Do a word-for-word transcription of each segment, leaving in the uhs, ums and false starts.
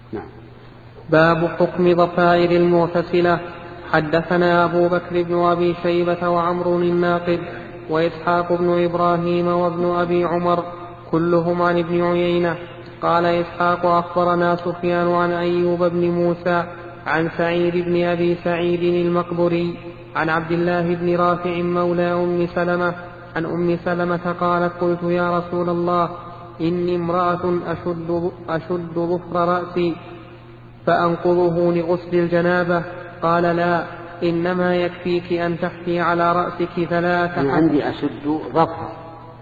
نعم. باب حكم ضفائر المغتسلة. حدثنا أبو بكر بن أبي شيبة وعمر الناقد وإسحاق بن إبراهيم وابن أبي عمر كلهم عن ابن عيينة. قال إسحاق أخبرنا سفيان عن أيوب بن موسى عن سعيد بن أبي سعيد المقبري عن عبد الله بن رافع مولى أم سلمة عن أم سلمة قالت قلت يا رسول الله إني امرأة أشد, أشد ظفر رأسي فأنقضه لغسل الجنابة. قال لا، إنما يكفيك أن تحفي على رأسك ثلاثة. أنا عندي أشد ظفر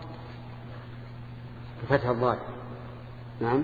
بفتح الضاد. نعم.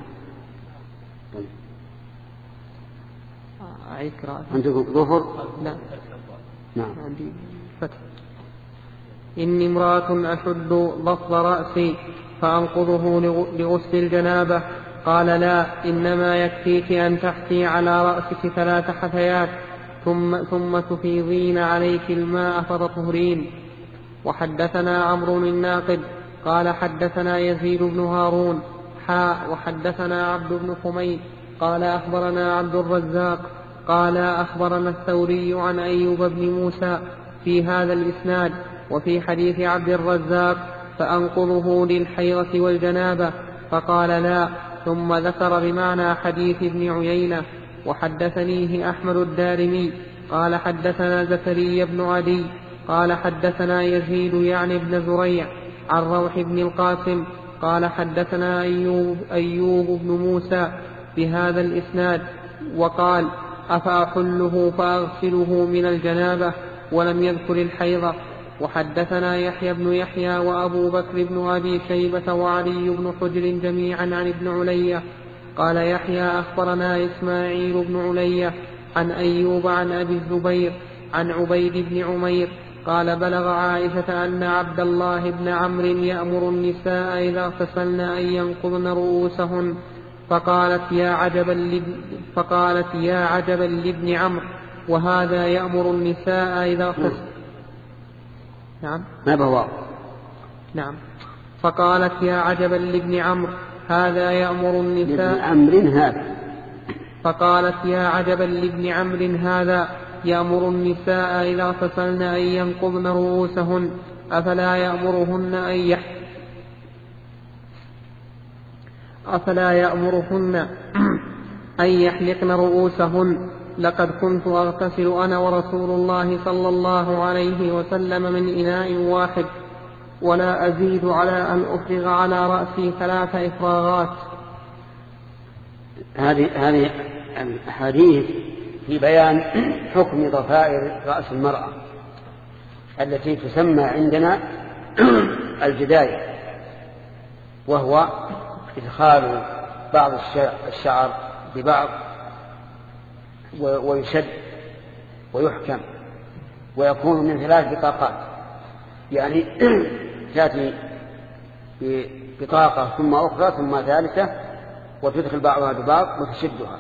عندكم ظفر؟ لا. نعم. عندي فتح. إني امرأة أشد ظفر رأسي فأنقضه لغسل الجنابة. قال لا، إنما يكفيك أن تحفي على رأسك ثلاث حثيات ثم, ثم تفيضين عليك الماء فتطهرين. وحدثنا عمرو الناقد قال حدثنا يزيد بن هارون حاء وحدثنا عبد بن حميد قال أخبرنا عبد الرزاق قال أخبرنا الثوري عن أيوب بن موسى في هذا الإسناد. وفي حديث عبد الرزاق فأنقضه للحيضة والجنابة فقال لا، ثم ذكر بمعنى حديث ابن عيينة. وحدثنيه أحمد الدارمي قال حدثنا زكريا بن عدي قال حدثنا يزيد يعني بن زريع عن روح بن القاسم قال حدثنا أيوب, أيوب بن موسى بهذا الإسناد وقال أفأحله فأغسله من الجنابة ولم يذكر الحيضة. وحدثنا يحيى بن يحيى وأبو بكر بن أبي شيبة وعلي بن حجر جميعا عن ابن علية. قال يحيى أخبرنا إسماعيل بن علية عن أيوب عن أبي الزبير عن عبيد بن عمير قال بلغ عائشة أن عبد الله بن عمرو يأمر النساء إذا اغتسلن أن ينقضن رؤوسهن فقالت يا عجبا لابن, فقالت يا عجبا لابن عمرو وهذا يأمر النساء إذا اغتسلن. نعم. ما بهو. نعم. فقالت يا عجبا لابن عمرو هذا يأمر النساء. عمرو هذا. فقالت يا عجبا لابن عمرو هذا يأمر النساء إذا اغتسلن أن ينقضن رؤوسهن أفلا يأمرهن أن يح أفلا يأمرهن أن يحلقن رؤوسهن. لقد كنت أغتسل أنا ورسول الله صلى الله عليه وسلم من إناء واحد ولا أزيد على أن أفرغ على رأسي ثلاث إفراغات. هذه هذه الحديث في بيان حكم ضفائر رأس المرأة التي تسمى عندنا الجداية، وهو إدخال بعض الشعر ببعض ويشد ويحكم ويكون من ثلاث بطاقات، يعني تأتي ببطاقة ثم أخرى ثم ثالثة وتدخل بعضها ببعض وتشدها.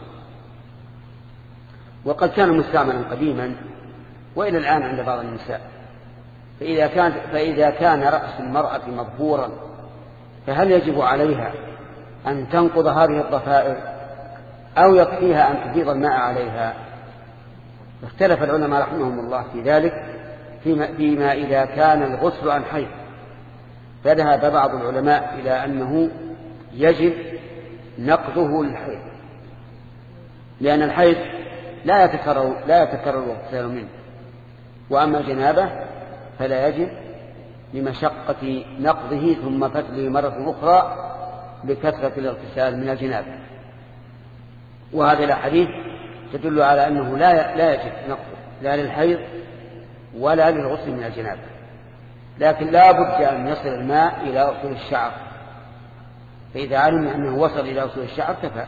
وقد كان مستعملا قديما وإلى الآن عند بعض النساء. فإذا كان, فإذا كان رأس المرأة مظهورا فهل يجب عليها أن تنقض هذه الضفائر أو يكفيها أن تفيض الماء عليها؟ اختلف العلماء رحمهم الله في ذلك فيما, فيما إذا كان الغسل عن حيض. فذهب بعض العلماء إلى أنه يجب نقضه للحيض، لأن الحيض لا يتكرر لا يتكرر الاغتسال منه، وأما الجنابة فلا يجب لمشقة نقضه ثم فتله مرة أخرى لكثرة الاغتسال من الجنابة. وهذه الأحاديث تدل على أنه لا لا يجب نقضه لا للحيض ولا للغسل من الجنابة، لكن لا بد أن يصل الماء إلى أصول الشعر، فإذا علم أنه وصل إلى أصول الشعر كفى.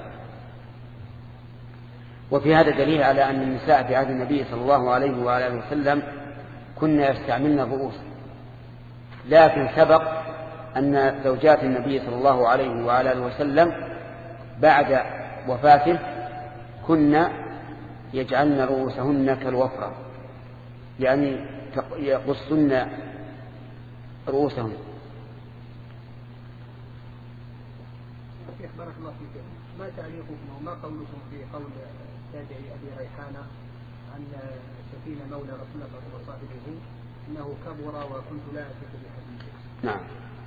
وفي هذا دليل على أن النساء في عهد النبي صلى الله عليه وآله وسلم كنا يستعملن الرؤوس، لكن سبق أن زوجات النبي صلى الله عليه وآله وسلم بعد وفاته كنا يجعلن رؤوسهن كالوفرة، يعني يقصن رؤوسهن. شيخ بارك الله فيك، ما تعليقكم وما قولكم في قول تابعي أبي ريحانة أن سفينة مولى رسول الله صلى الله عليه وسلم إنه كبر وكنت لا أثق بحديثه؟ نعم،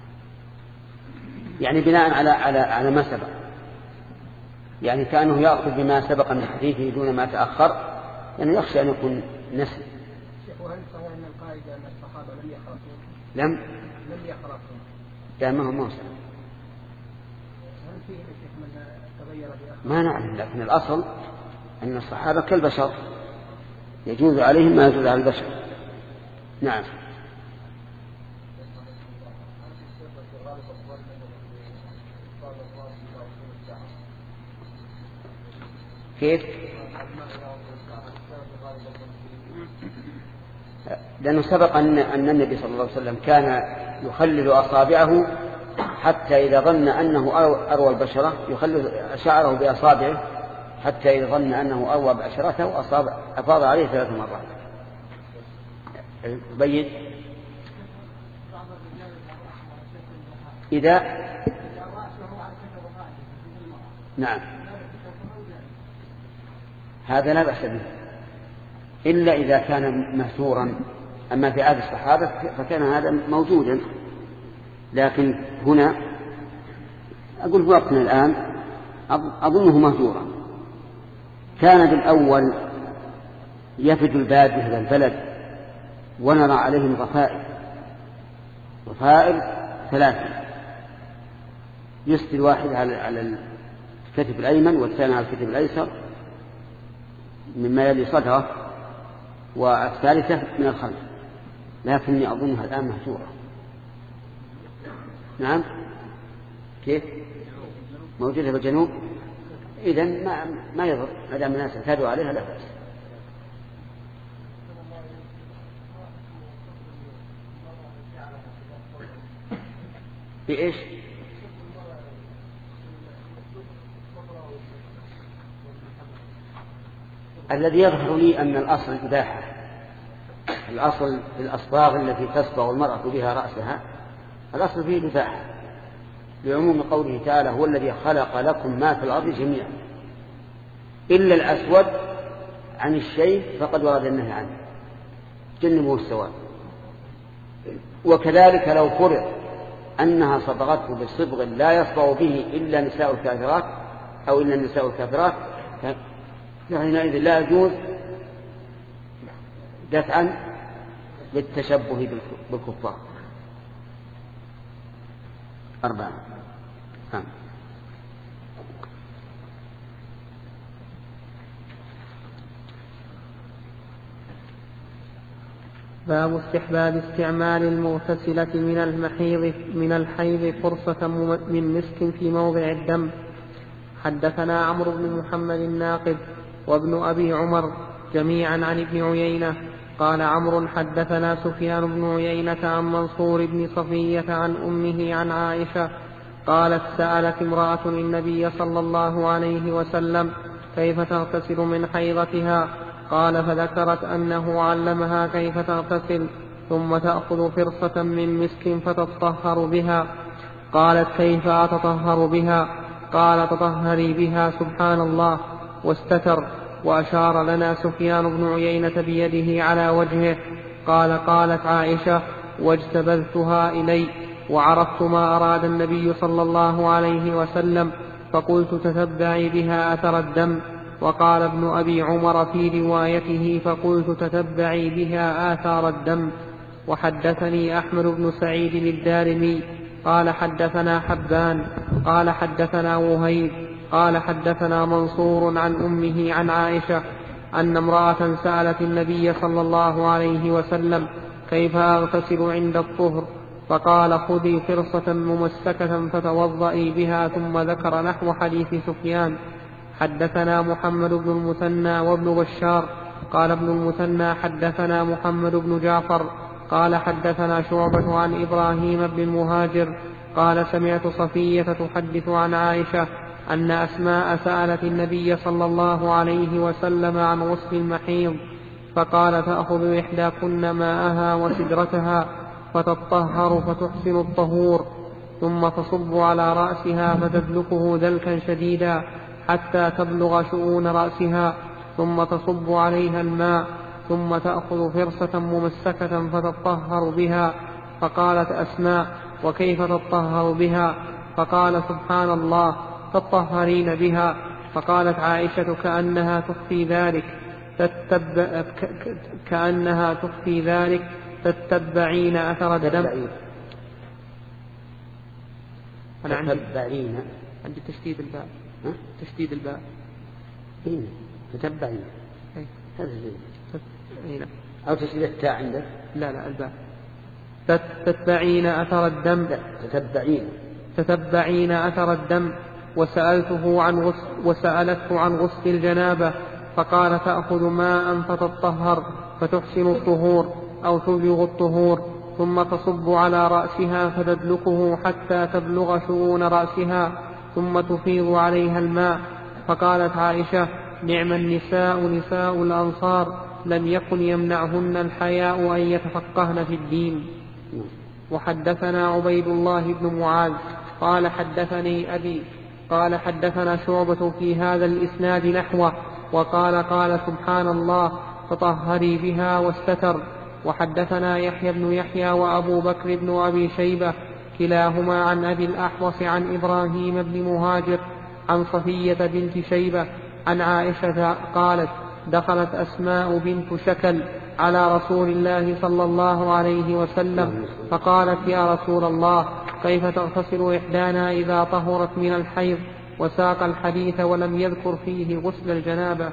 يعني بناء على على على ما سبق، يعني كأنه يأخذ بما سبق من حديثه دون ما تأخر، يعني يخشى أن يكون نسي. شيخ وهل صحيح أن القاعدة أن الصحابة لم يخرصون؟ لم لم يخرصون. لا ما هو موسى. هل فيه شيخ من تغير بأخر؟ ما نعلم، لكن الأصل أن الصحابة كالبشر يجوز عليهم ما يجوز على البشر. نعم. كيف؟ لأنه سبق أن أن النبي صلى الله عليه وسلم كان يخلل أصابعه حتى إذا ظن أنه أروى البشرة يخلل شعره بأصابعه حتى إذا ظن أنه أروى بأشرته أصاب أفاض عليه ثلاث مرات. بيد إذا نعم هذا لا بأس به إلا إذا كان مأثورا. أما في عهد الصحابة فكان هذا موجودا، لكن هنا أقول في وقتنا الآن أظنه مهجورا. كان بالأول يفد البادية إلى البلد ونرى عليهم ضفائر ضفائر ثلاثة، يسدي الواحد على الكتف الأيمن والثاني على الكتف الأيسر مما يلي صدره، والثالثة من الخلف، لكني أظنها الآن مهجورة. نعم كيف موجودة في الجنوب؟ إذن ما, ما يضر ما دام الناس اعتادوا عليها لا بأس. بإيش؟ الذي يظهر لي أن الأصل الإباحة، الأصل في الأصباغ التي تصبغ المرأة بها رأسها الأصل فيه الإباحة، لعموم قوله تعالى هو الذي خلق لكم ما في الأرض جميعا إلا الأسود عن الشيء فقد ورد النهي عنه، جنبه السواد. وكذلك لو فرض أنها صبغته بصبغ لا يصبغ به إلا نساء الكافرات أو إلا النساء الكافرات فحينئذ لا يجوز دفعا للتشبه بالكفار. أربعة هم. باب استحباب استعمال المغتسلة من المحيض من الحيض فرصة من مسك في موضع الدم. حدثنا عمرو بن محمد الناقد وابن أبي عمر جميعا عن ابن عيينة قال عمرو حدثنا سفيان بن عيينة عن منصور بن صفية عن أمه عن عائشة قالت سألت امرأة النبي صلى الله عليه وسلم كيف تغتسل من حيضتها؟ قال فذكرت أنه علمها كيف تغتسل ثم تأخذ فرصة من مسك فتطهر بها. قالت كيف أتطهر بها؟ قال تطهري بها سبحان الله، واستتر. وأشار لنا سفيان بن عيينة بيده على وجهه. قال قالت عائشة واجتبذتها إلي وعرفت ما أراد النبي صلى الله عليه وسلم فقلت تتبعي بها أثر الدم. وقال ابن أبي عمر في روايته فقلت تتبعي بها آثار الدم. وحدثني أحمد بن سعيد الدارمي قال حدثنا حبان قال حدثنا وهيب قال حدثنا منصور عن أمه عن عائشة أن امرأة سألت النبي صلى الله عليه وسلم كيف أغتسل عند الطهر؟ فقال خذي فرصة ممسكة فتوضئي بها، ثم ذكر نحو حديث سفيان. حدثنا محمد بن المثنى وابن بشار قال ابن المثنى حدثنا محمد بن جعفر قال حدثنا شعبة عن إبراهيم بن المهاجر قال سمعت صفية تحدث عن عائشة أن أسماء سألت النبي صلى الله عليه وسلم عن غسل المحيض فقال تأخذ إحداكن ماءها وسدرتها فتطهر فتحسن الطهور. ثم تصب على رأسها فتدلكه دلكا شديدا حتى تبلغ شؤون رأسها، ثم تصب عليها الماء، ثم تأخذ فرصة ممسكة فتطهر بها. فقالت أسماء: وكيف تطهر بها؟ فقال: سبحان الله، تطهرين بها. فقالت عائشة: كأنها تخفي ذلك تتبع كأنها تخفي ذلك تتبعين أثر الدم. أنا عندي تتبعين عندي تشديد الباء. تشديد الباء تتبعين أي. أو تشديد التاء عندك؟ لا لا الباء. تتبعين أثر الدم. لا تتبعين تتبعين أثر الدم. وسألته عن غسل وسألته عن غسل الجنابة فقال: تأخذ ماء فتطهر فتحسن الطهور أو تبلغ الطهور، ثم تصب على رأسها فتدلكه حتى تبلغ شؤون رأسها، ثم تفيض عليها الماء. فقالت عائشة: نعم النساء نساء الأنصار، لم يكن يمنعهن الحياء أن يتفقهن في الدين. وحدثنا عبيد الله بن معاذ قال: حدثني أبي قال: حدثنا شعبة في هذا الإسناد نحوه، وقال: قال سبحان الله، تطهري بها واستتر. وحدثنا يحيى بن يحيى وأبو بكر بن أبي شيبة كلاهما عن أبي الأحوص عن إبراهيم بن مهاجر عن صفية بنت شيبة عن عائشة قالت: دخلت أسماء بنت شكل على رسول الله صلى الله عليه وسلم فقالت: يا رسول الله، كيف تغتسل إحدانا إذا طهرت من الحيض؟ وساق الحديث ولم يذكر فيه غسل الجنابة.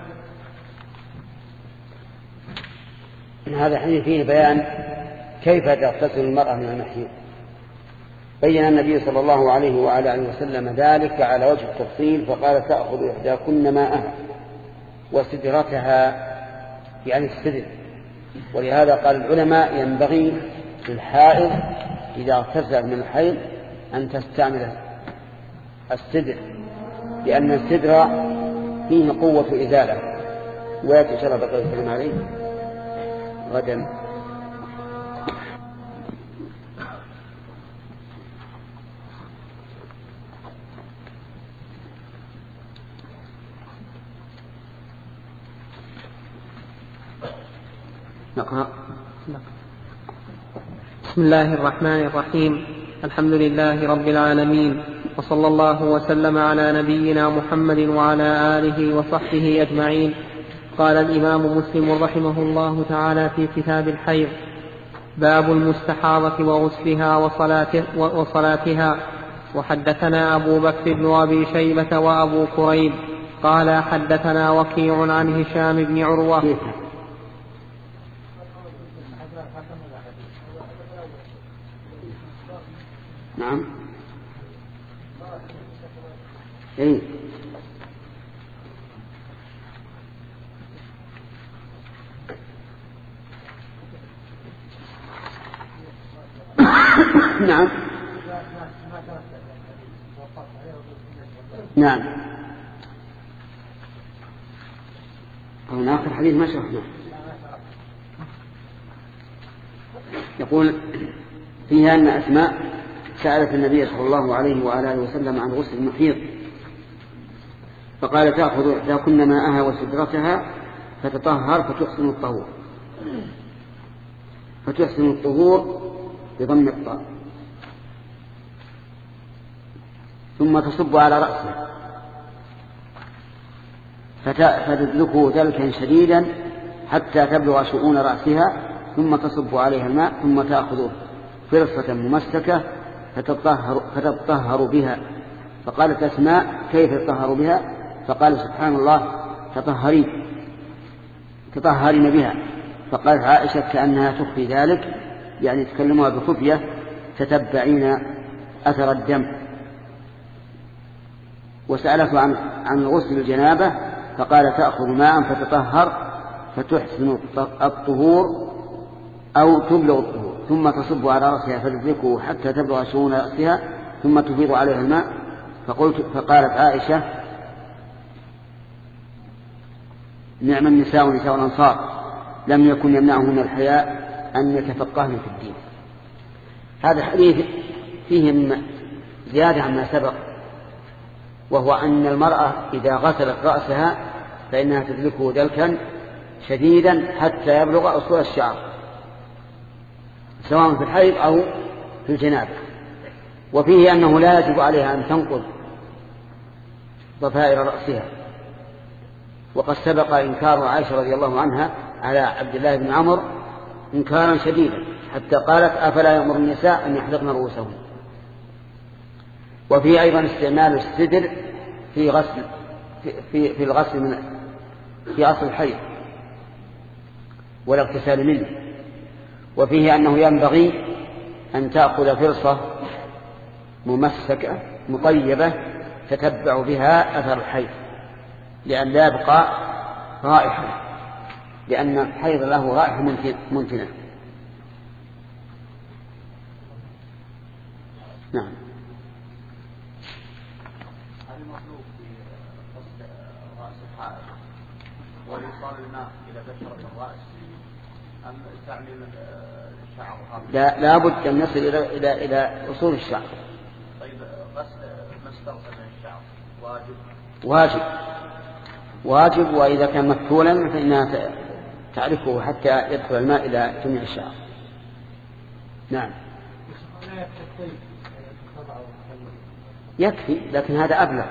هذا الحديث فيه بيان كيف تغتسل المرأة من المحيض. بين النبي صلى الله عليه وعلى آله وسلم ذلك على وجه التفصيل، فقال: تأخذ إحداكن ماءها وسدرتها، يعني السدر. ولهذا قال العلماء: ينبغي للحائض إذا اغتسل من الحيض أن تستعمل السدر، لأن السدر فيه قوة إزالة. ويأتي شرب بقى الكلام عليه غدا. نقرأ. بسم الله الرحمن الرحيم. الحمد لله رب العالمين، وصلى الله وسلم على نبينا محمد وعلى آله وصحبه أجمعين. قال الإمام مسلم رحمه الله تعالى في كتاب الحيض: باب المستحاضة وغسلها وصلاتها. وحدثنا أبو بكر بن أبي شيبة وأبو كريب قال: حدثنا وكيع عن هشام بن عروة. نعم. إيه؟ نعم نعم. هنا آخر حديث ما شرحناه. يقول فيها أن أسماء سألت النبي صلى الله عليه وعلى آله وسلم عن غسل المحيض، فقال: تأخذ إحداكن ماءها وسدرتها فتطهر فتحسن الطهور. فتحسن الطهور بضم الطاء، ثم تصب على رأسها فتدلكه دلكا شديدا حتى تبلغ شؤون رأسها، ثم تصب عليها الماء، ثم تأخذ فرصة ممسكة فتطهر, فتطهر بها. فقالت أسماء: كيف تطهر بها؟ فقال: سبحان الله، تطهرين تطهرين بها. فقالت عائشة: كأنها تخفي ذلك، يعني تكلمها بخفية، تتبعين أثر الدم. وسألته عن عن غسل الجنابة فقال: تأخذ ماء فتطهر فتحسن الطهور أو تبلغ الطهور، ثم تصب على رأسها فتدلكه حتى تبلغ شؤون رأسها، ثم تفيض عليها الماء. فقلت فقالت عائشة: نعم النساء نساء الأنصار، لم يكن يمنعهن الحياء أن يتفقهن في الدين. هذا الحديث فيه زيادة عما سبق، وهو أن المرأة إذا غسلت رأسها فإنها تدلكه دلكا شديدا حتى يبلغ أصول الشعر، سواء في الحيض أو في الجنابة. وفيه أنه لا يجب عليها أن تنقض ضفائر رأسها، وقد سبق إنكار عائشة رضي الله عنها على عبد الله بن عمرو إنكارا شديدا حتى قالت أفلا يأمر النساء أن يحلقن رؤوسهن. وفيه أيضا استعمال السدر في غسل في, في الغسل من في أصل الحيض والاغتسال منه. وفيه أنه ينبغي أن تأخذ فرصة ممسكة مطيبة تتبع بها أثر الحيض لأن لا يبقى رائحة، لأن الحيض له رائحة منتنة. نعم. هل المطلوب في غسل رأس الحائض وإيصال الماء إلى بشرة الرأس أم تعميم الشعر؟ لا لابد أن نصل إلى إلى إلى أصول الشعر. طيب غسل ما استغسل من الشعر واجب؟ واجب واجب وإذا كان مكتولا فإنها تعرفه حتى يدخل الماء إلى جميع الشعر. نعم. يكفي، لكن هذا أبلغ.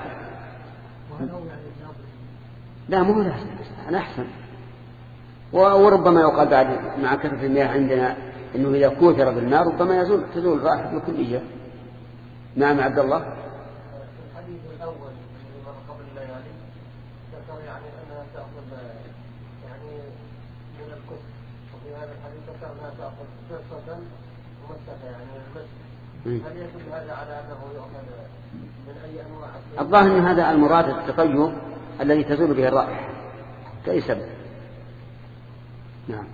لا مو لازم، أنا أحسن. وربما يقال بعد مع كثرة المياه عندنا إنه إذا كوثر بالماء ربما يزول تزول الرائحة بالكلية. نعم عبد الله. الحديث الأول قبل الليالي ذكر يعني أنها تأخذ يعني من الكفر، وفي هذا الحديث ذكر أنها تأخذ فرصة ممسكة يعني المسك. هل يدل هذا على أنه يؤخذ من أي أنواع؟ الظاهر أن هذا المراد التطيب الذي تزول به الرائحة كأي سبب. نعم.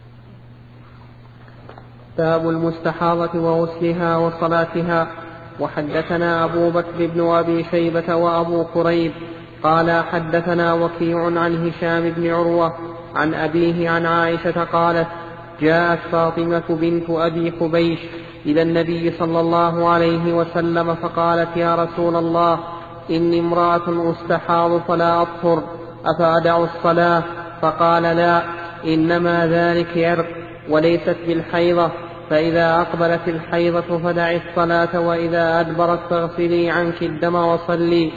باب المستحاضة وغسلها وصلاتها. وحدثنا أبو بكر بن أبي شيبة وأبو كريب قال حدثنا وكيع عن هشام بن عروة عن أبيه عن عائشة قالت جاءت فاطمة بنت أبي حبيش إلى النبي صلى الله عليه وسلم فقالت يا رسول الله إني امرأة أستحاض فلا أطهر أفأدع الصلاة؟ فقال لا، إنما ذلك عرق وليست بالحيضة، فإذا أقبلت الحيضة فدعي الصلاة وإذا أدبرت فاغسلي عنك الدم وصلي.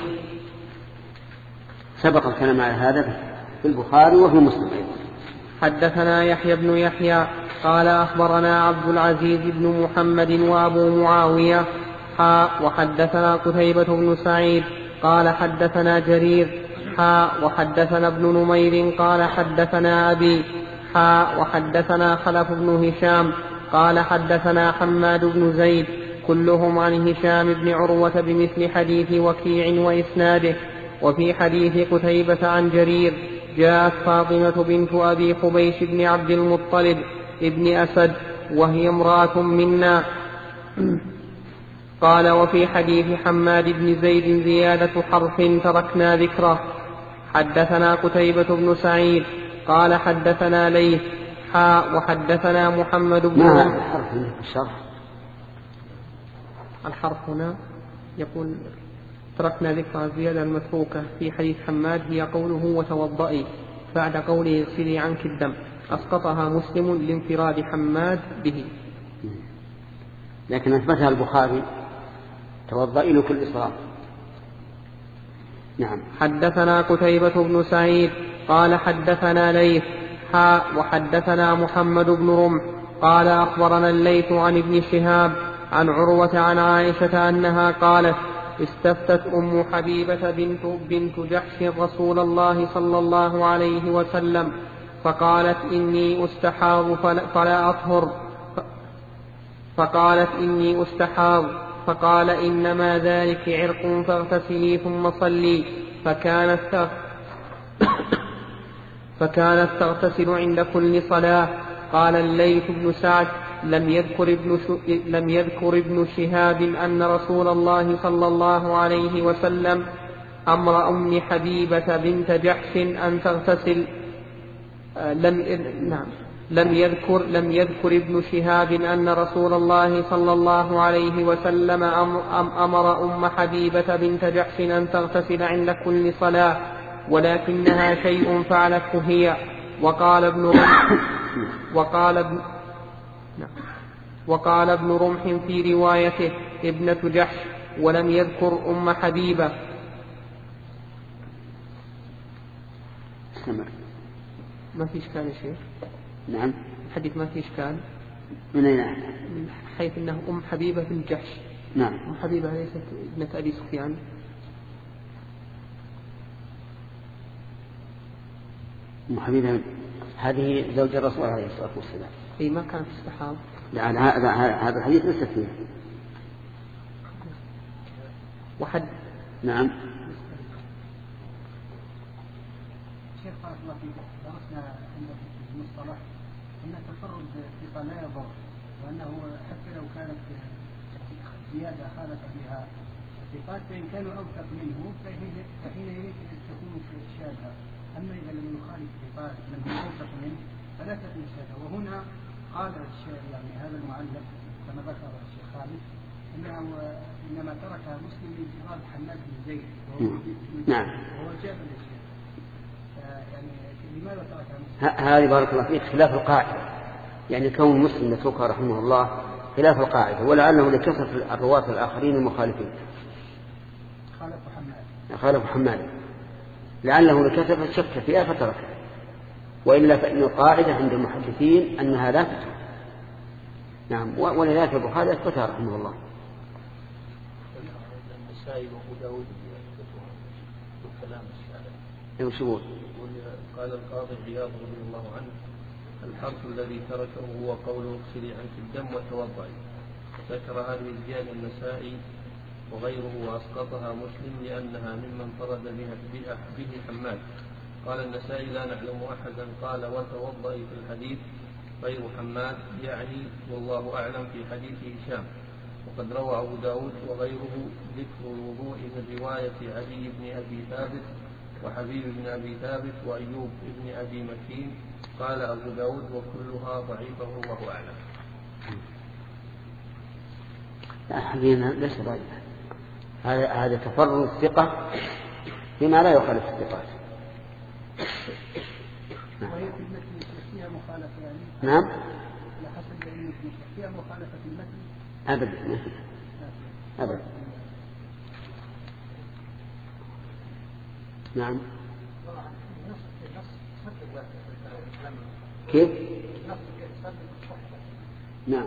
سبق الكلام على هذا في البخاري وفي مسلم. حدثنا يحيى بن يحيى قال أخبرنا عبد العزيز بن محمد وأبو معاوية حاء وحدثنا قتيبة بن سعيد قال حدثنا جرير حاء وحدثنا ابن نمير قال حدثنا أبي حاء وحدثنا خلف بن هشام قال حدثنا حماد بن زيد كلهم عن هشام بن عروة بمثل حديث وكيع وإسناده. وفي حديث قتيبة عن جرير جاءت فاطمة بنت أبي حبيش بن عبد المطلب ابن أسد وهي امرأة منا. قال وفي حديث حماد بن زيد زيادة حرف تركنا ذكره. حدثنا قتيبة بن سعيد قال حدثنا ليث حاء وحدثنا محمد بن ما الحرف هنا في الشرح؟ الحرف هنا يقول تركنا ذكر زيادة المتروكة في حديث حماد هي قوله وتوضئي بعد قوله اغسلي عنك الدم، أسقطها مسلم لانفراد حماد به، لكن أثبتها البخاري توضئي لكل إصرار. نعم. حدثنا قتيبة بن سعيد قال حدثنا ليث حاء وحدثنا محمد بن رمح قال أخبرنا الليث عن ابن شهاب عن عروة عن عائشة أنها قالت استفتت أم حبيبة بنت, بنت جحش رسول الله صلى الله عليه وسلم فقالت إني أستحاض فلا أطهر، فقالت إني أستحاض، فقال إنما ذلك عرق فاغتسلي ثم صلي، فكانت فكانت تغتسل عند كل صلاة. قال الليث بن سعد لم يذكر ابن, لم يذكر ابن شهاب أن رسول الله صلى الله عليه وسلم أمر أم حبيبة بنت جحش أن تغتسل. لم نعم لم يذكر, لم يذكر ابن شهاب أن رسول الله صلى الله عليه وسلم أمر أم حبيبة بنت جحش أن تغتسل عند كل صلاة، ولكنها شيء فعلته هي. وقال ابن رمح وقال ابن وقال ابن رمح في روايته ابنة جحش، ولم يذكر أم حبيبة. ما في إشكال يا شيخ؟ نعم. الحديث ما في إشكال. من أين؟ من حيث أنه أم حبيبة بن جحش. نعم. أم حبيبة ليست ابنة أبي سفيان. أم حبيبة هذه زوج الرسول عليه الصلاة والسلام. أي ما كانت تستحاض. لا هذا هذا الحديث ليس فيه. وحد. نعم. شيخ بارك الله فيك، درسنا عند المصطلح أن التفرد في لا يضر، وأنه حتى لو كانت زيادة خالف بها الثقات فإن كانوا أوثق منه فحينئذ تكون شاذة. أما إذا لم يخالف الثقات من هو أوثق منه فلا تكون شاذة. وهنا قال الشيخ يعني هذا المعلق كما ذكر الشيخ خالد أنه إنما تركها مسلم لانفراد حماد بن زيد نعم وهو جابر الشيخ. يعني لماذا تركها مسلم؟ هذه بارك الله فيك خلاف القاعدة، يعني كون مسلم يتركها رحمه الله خلاف القاعدة، ولعله لكثرة الرواة الآخرين المخالفين. خالف حماد. خالف حماد لعله لكثرة شك فيها فتركها، وإلا فإن القاعدة عند المحدثين أنها لا تترك. نعم. ولذلك البخاري أثبتها رحمه الله. النسائي وأبو داود والكلام الشارع. يوشبون. قال القاضي عياض رضي الله عنه: الحرف الذي تركه هو قول اغسلي عنك الدم وتوضعي. ذكر هذه الزيادة النسائي وغيره وأسقطها مسلم لأنها ممن فرد بها به حماد. قال النسائي: لا نعلم أحدا قال وتوضئي في الحديث غير حماد، يعني والله أعلم في حديث هشام. وقد روى أبو داود وغيره ذكر الوضوء من رواية علي بن أبي ثابت وحبيب بن أبي ثابت وأيوب بن أبي مكين. قال أبو داود: وكلها ضعيفة والله أعلم. هذه ليس ضعيفة، هذا هذا تفرد الثقة بما لا يخالف الثقات. فيها مخالفة يعني. نعم. لا حسب علمك فيها مخالفة في المتن. أبدا أبدا. نعم. كيف؟ نعم.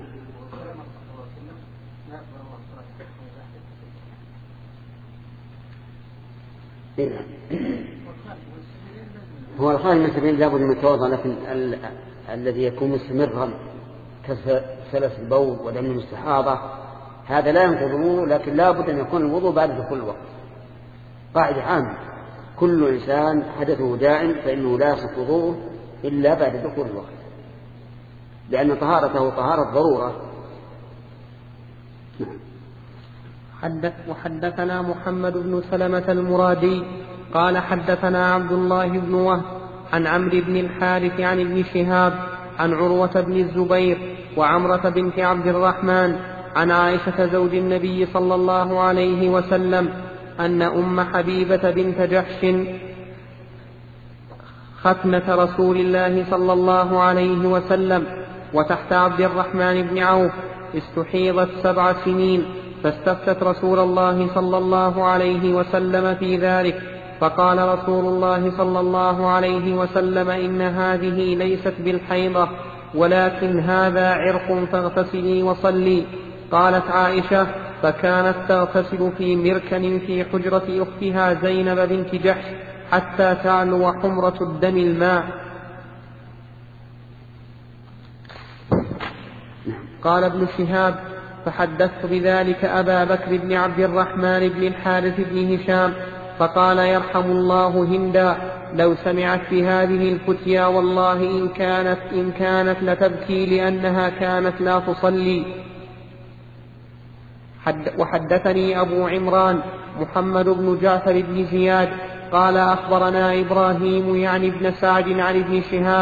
هو الخارج من سبيل لابد من التوضأ، لكن ال... الذي يكون مستمرا كسلس البول ودم المستحاضة هذا لا ينقض الوضوء، لكن لابد أن يكون الوضوء بعد دخول الوقت. قاعدة عامة: كل إنسان حدثه دائم فإنه لا يصح وضوءه إلا بعد دخول الوقت، لأن طهارته طهارة ضرورة. حدث وحدثنا محمد بن سلمة المرادي قال حدثنا عبد الله بن وهب عن عمرو بن الحارث عن ابن شهاب عن عروة بن الزبير وعمرة بنت عبد الرحمن عن عائشة زوج النبي صلى الله عليه وسلم أن أم حبيبة بنت جحش ختنة رسول الله صلى الله عليه وسلم وتحت عبد الرحمن بن عوف استحيضت سبع سنين، فاستفتت رسول الله صلى الله عليه وسلم في ذلك، فقال رسول الله صلى الله عليه وسلم: إن هذه ليست بالحيضة ولكن هذا عرق فاغتسلي وصلي. قالت عائشة: فكانت تغتسل في مركن في حجرة أختها زينب بنت جحش حتى تعلو حمرة الدم الماء. قال ابن شهاب: فحدثت بذلك أبا بكر بن عبد الرحمن بن الحارث بن هشام فقال: يرحم الله هندا لو سمعت بهذه الفتيا والله إن كانت, إن كانت لتبكي لأنها كانت لا تصلي. حد وحدثني أبو عمران محمد بن جعفر بن زياد قال: أخبرنا إبراهيم يعني ابن سعد عن ابن شهاب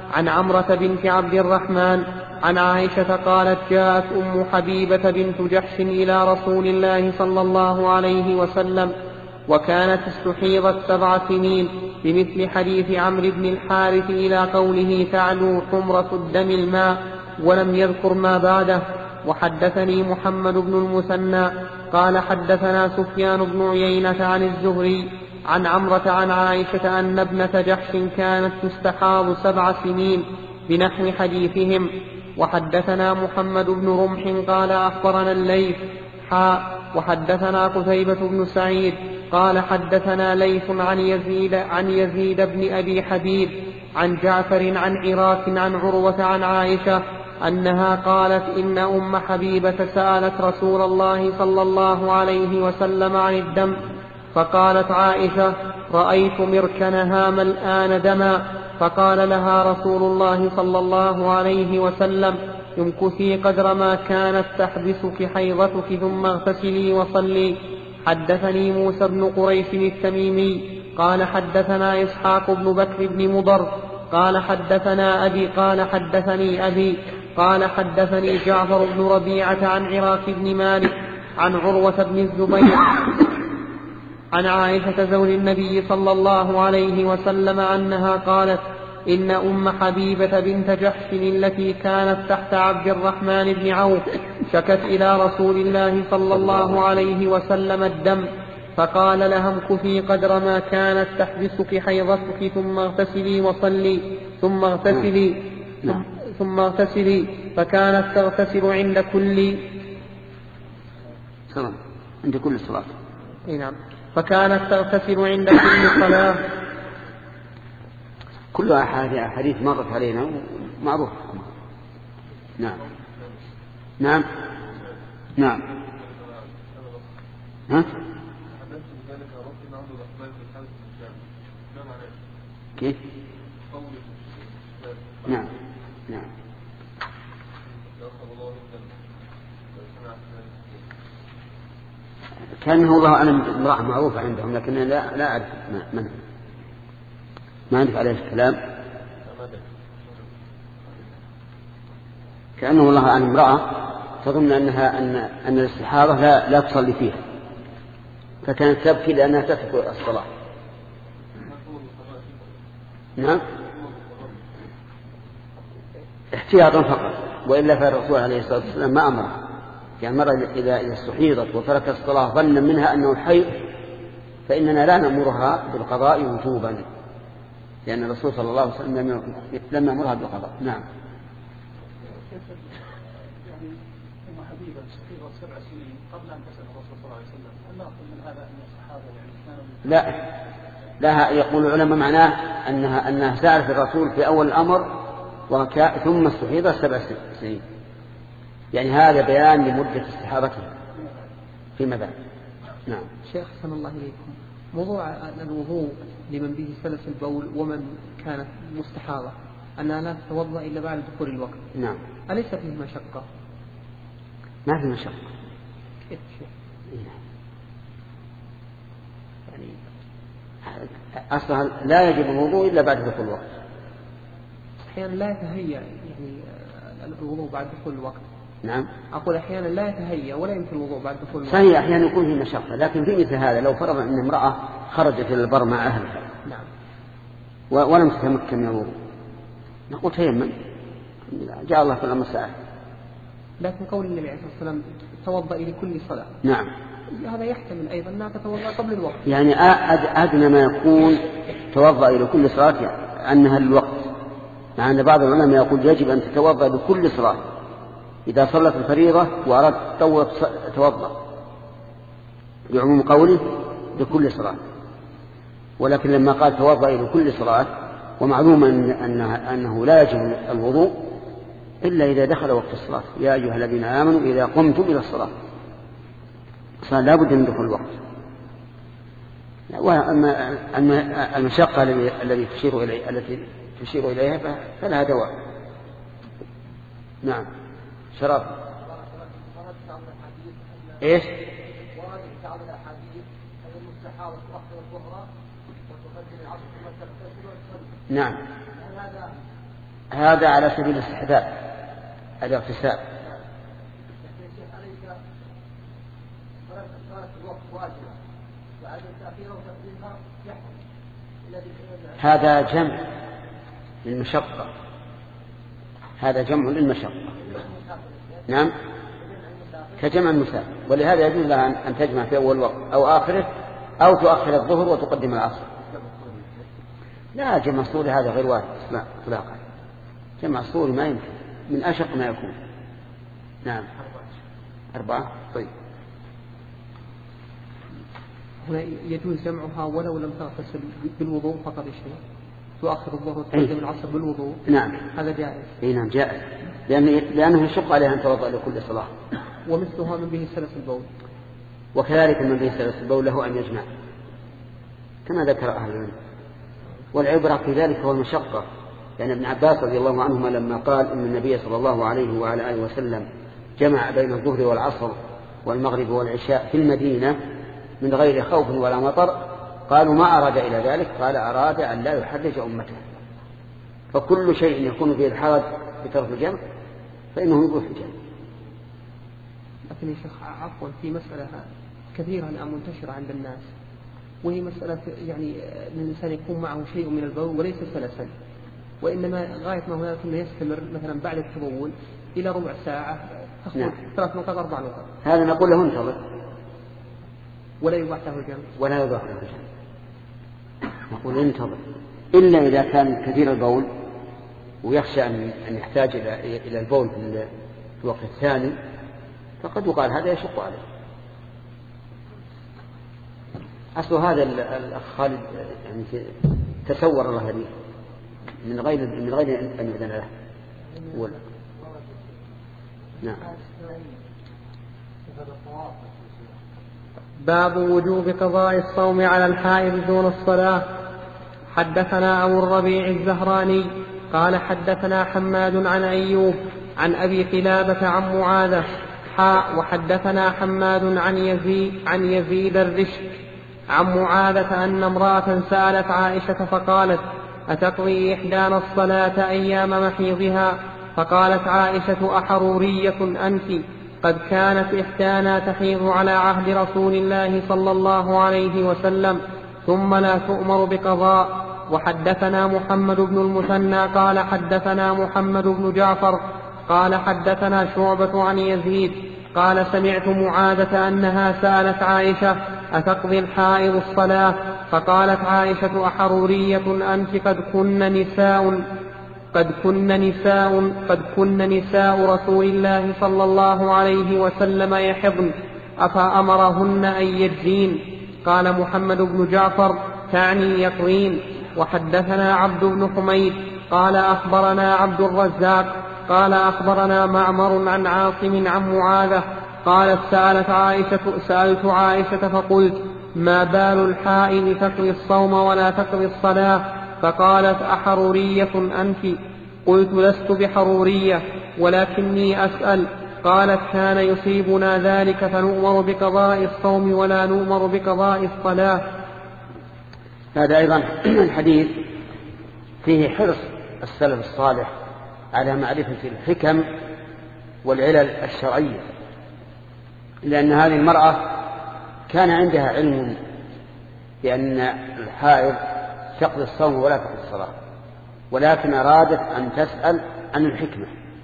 عن عمرة بنت عبد الرحمن عن عائشة قالت جاءت أم حبيبة بنت جحش إلى رسول الله صلى الله عليه وسلم وكانت استحيضت سبع سنين بمثل حديث عمرو بن الحارث إلى قوله تعلو حمرة الدم الماء ولم يذكر ما بعده. وحدثني محمد بن المثنى قال حدثنا سفيان بن عيينة عن الزهري عن عمرة عن عائشة أن ابنة جحش كانت تستحاض سبع سنين بنحو حديثهم. وحدثنا محمد بن رمح قال أخبرنا الليث حاء وحدثنا قتيبة بن سعيد قال حدثنا ليث عن يزيد عن يزيد بن أبي حبيب عن جعفر عن عراك عن عروة عن عائشة أنها قالت إن أم حبيبة سألت رسول الله صلى الله عليه وسلم عن الدم فقالت عائشة رأيت مركنها ملآن دما فقال لها رسول الله صلى الله عليه وسلم امكثي قدر ما كانت تحبسك حيضتك ثم اغتسلي وصلي. حدثني موسى بن قريش التميمي قال حدثنا إسحاق بن بكر بن مضر قال حدثنا أبي قال حدثني أبي قال حدثني جعفر بن ربيعة عن عراك بن مالك عن عروة بن الزبير عن عائشة زوج النبي صلى الله عليه وسلم أنها قالت إن أم حبيبة بنت جحش التي كانت تحت عبد الرحمن بن عوف شكت إلى رسول الله صلى الله عليه وسلم الدم فقال لها امكثي قدر ما كانت تحبسك حيضتك ثم اغتسلي وصلي ثم اغتسلي ثم اغتسلي فكانت تغتسل عند كل صلاة عند كل صلاة. نعم فكانت تغتسل عند كل صلاة. كل أحاديث مرت علينا معروف. نعم نعم نعم ها كيف نعم نعم كأنه الله أعلم امرأة معروفة عندهم لكن لا لا أعرف من ما عندك عليه الكلام. كأنه الله أعلم امرأة تظن أنها أن أن الاستحاضة لا لا تصلي فيها فكانت تبكي لأنها تترك الصلاة. نعم احتياطا فقط وإلا فالرسول عليه الصلاة والسلام ما أمره. يعني مرة إذا استحيضت وتركت الصلاة ظنا منها أنه حيض فإننا لا نأمرها بالقضاء وجوبا لأن الرسول صلى الله عليه وسلم لم يأمرها بالقضاء. نعم. يعني أم حبيبة استحيضت سبع سنين قبل أن تسأل الرسول صلى الله عليه وسلم هل نأخذ من هذا أن الصحابة يعني كانوا لا لا يقول العلماء معناه أنها أنها سألت الرسول في أول الأمر وكا ثم استحيضت سبع سنين يعني هذا بيان لمدة استحاضتها فيما بعد. نعم. شيخ حسن الله إليكم موضوع الوضوء لمن به سلس البول ومن كانت مستحاضة أنها لا تتوضأ إلا بعد دخول الوقت. نعم. أليس فيه مشقة؟ ما في مشقة. كيف شيخ؟ يعني أصلا لا يجب الوضوء إلا بعد دخول الوقت. أحيانا لا يتهيأ يعني الوضوء بعد دخول الوقت. نعم. أقول أحيانا لا يتهيأ ولا يمكن الوضوء بعد دخول الوقت. صحيح أحيانا يكون فيه مشقة لكن في مثل هذا لو فرض أن امرأة خرجت إلى البر مع أهلها نعم ولم تتمكن من الوضوء نقول تيمم جاء الله في الأمر ساعة. لكن قول النبي عليه الصلاة والسلام توضأ لكل صلاة نعم هذا يحتمل أيضا أنها تتوضأ قبل الوقت. يعني أدنى ما يكون توضأ إلى كل صلاة أنها للوقت مع أن بعض العلماء يقول يجب أن تتوضأ لكل صلاة إذا صلت الفريضة وأردت توضأ بعموم قوله لكل صلاة ولكن لما قال توضأ إلى كل صلاة ومعلوم أنه, أنه لا يجب الوضوء إلا إذا دخل وقت الصلاة يا أيها الذين آمنوا إذا قمتم إلى الصلاة صار لا بد من دخول الوقت. وأما المشقة التي تشير إليها التي تشير إليها فلها دواء. نعم شراب إيش ورد في بعض الأحاديث أن المستحاضة تؤخر الظهر وتقدم العصر ثم تغتسل وتصلي. نعم هل هذا هذا على سبيل الاستحباب الاغتسال. هذا جمع للمشقة، هذا جمع للمشقة. نعم كجمع المسافر، ولهذا يجوز لها أن تجمع في أول وقت أو آخره أو تؤخر الظهر وتقدم العصر. لا جمع صوري هذا غير وارد إطلاقا، جمع صوري ما يمكن، من أشق ما يكون. نعم أربعة. طيب هنا يجوز جمعها ولو لم تغتسل بالوضوء فقط الشيء، تؤخر الظهر وتقدم العصر بالوضوء. نعم هذا جائز. اي نعم جائز، لأن لأنه يشق عليها أن توضأ لكل صلاة. ومثلها من به سلس البول، وكذلك من به سلس البول له أن يجمع كما ذكر أهل العلم. والعبرة في ذلك هو المشقة، لأن ابن عباس رضي الله عنهما لما قال إن النبي صلى الله عليه وعلى آله وسلم جمع بين الظهر والعصر والمغرب والعشاء في المدينة من غير خوف ولا مطر، قالوا ما أراد إلى ذلك؟ قال أراد أن لا يحرج أمته. فكل شيء يكون فيه الحرج في ترك الجمع فإنه يبوح الجمع. لكن يا شيخ عفوا في مسألة كثيرة الآن منتشرة عند الناس، وهي مسألة يعني الإنسان يكون معه شيء من البول وليس سلسا، وإنما غاية ما هناك أنه يستمر مثلا بعد التبول إلى ربع ساعة تخرج نعم. ثلاث نقاط أربع نقاط، هذا نقول له انتظر ولا يباح له الجمع، ولا يباح له الجمع، نقول انتظر، إلا إذا كان كثير البول ويخشى أن يحتاج إلى البول في الوقت الثاني فقد يقال هذا يشق عليه. أصل هذا الأخ خالد يعني تسور الله هديه من غير من غير أن يؤذن له. ولا نعم. باب وجوب قضاء الصوم على الحائض دون الصلاة. حدثنا أبو الربيع الزهراني قال حدثنا حماد عن أيوب عن أبي قلابة عن معاذة حاء وحدثنا حماد عن يزيد عن يزيد الرشك عن معاذة أن امرأة سألت عائشة فقالت أتقضي إحدانا الصلاة أيام محيضها؟ فقالت عائشة أحرورية أنت؟ قد كانت إحدانا تحيض على عهد رسول الله صلى الله عليه وسلم ثم لا تؤمر بقضاء. وحدثنا محمد بن المثنى قال حدثنا محمد بن جعفر قال حدثنا شعبة عن يزيد قال سمعت معاذة أنها سألت عائشة أتقضي الحائض الصلاة؟ فقالت عائشة أحرورية أنت؟ قد كن نساء قد كن نساء قد كن نساء رسول الله صلى الله عليه وسلم يحضن أفأمرهن أن يجزين؟ قال محمد بن جعفر تعني يقضين. وحدثنا عبد بن حميد قال أخبرنا عبد الرزاق قال أخبرنا معمر عن عاصم عن معاذة قالت سألت عائشة سألت عائشة فقلت ما بال الحائض تقضي الصوم ولا تقضي الصلاة؟ فقالت أحرورية أنت؟ قلت لست بحرورية ولكني أسأل. قالت كان يصيبنا ذلك فنؤمر بقضاء الصوم ولا نؤمر بقضاء الصلاة. هذا أيضا الحديث فيه حرص السلف الصالح على معرفة الحكم والعلل الشرعية، لأن هذه المرأة كان عندها علم بأن الحائض تقضي الصوم ولا تقضي الصلاة، ولكن أرادت أن تسأل عن الحكمة،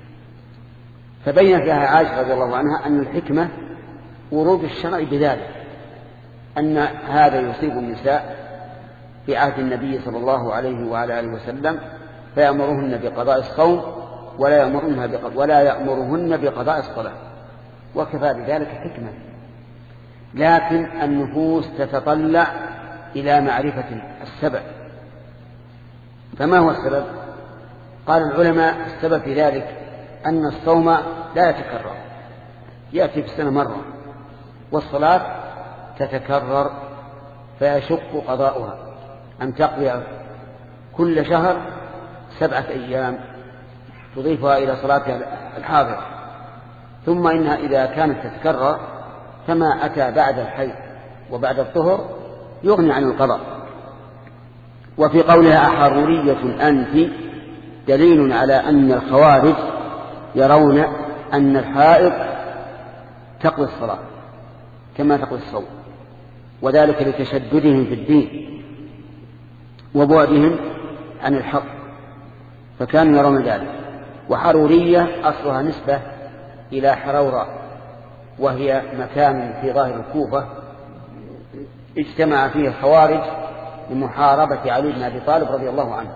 فبينت لها عائشة رضي الله عنها أن الحكمة ورود الشرع بذلك، أن هذا يصيب النساء في عهد النبي صلى الله عليه وعلى آله وسلم فيأمرهن بقضاء الصوم ولا يأمرهن بقضاء, ولا يأمرهن بقضاء الصلاة، وكفى بذلك حكمة. لكن النفوس تتطلع إلى معرفة السبب. فما هو السبب؟ قال العلماء السبب في ذلك أن الصوم لا يتكرر، يأتي في السنة مرة، والصلاة تتكرر فيشق قضاؤها، أن تقضي كل شهر سبعة أيام تضيفها إلى صلاتها الحاضرة، ثم إنها إذا كانت تتكرر فما أتى بعد الحيض وبعد الطهر يغني عن القضاء. وفي قولها أحرورية أنت دليل على أن الخوارج يرون أن الحائض تقضي الصلاة كما تقضي الصوم، وذلك لتشددهم في الدين وبعدهم عن الحق، فكانوا يرون ذلك. وحرورية أصلها نسبة إلى حرورة، وهي مكان في ظاهر الكوفة اجتمع فيه الخوارج لمحاربة علي بن أبي طالب رضي الله عنه.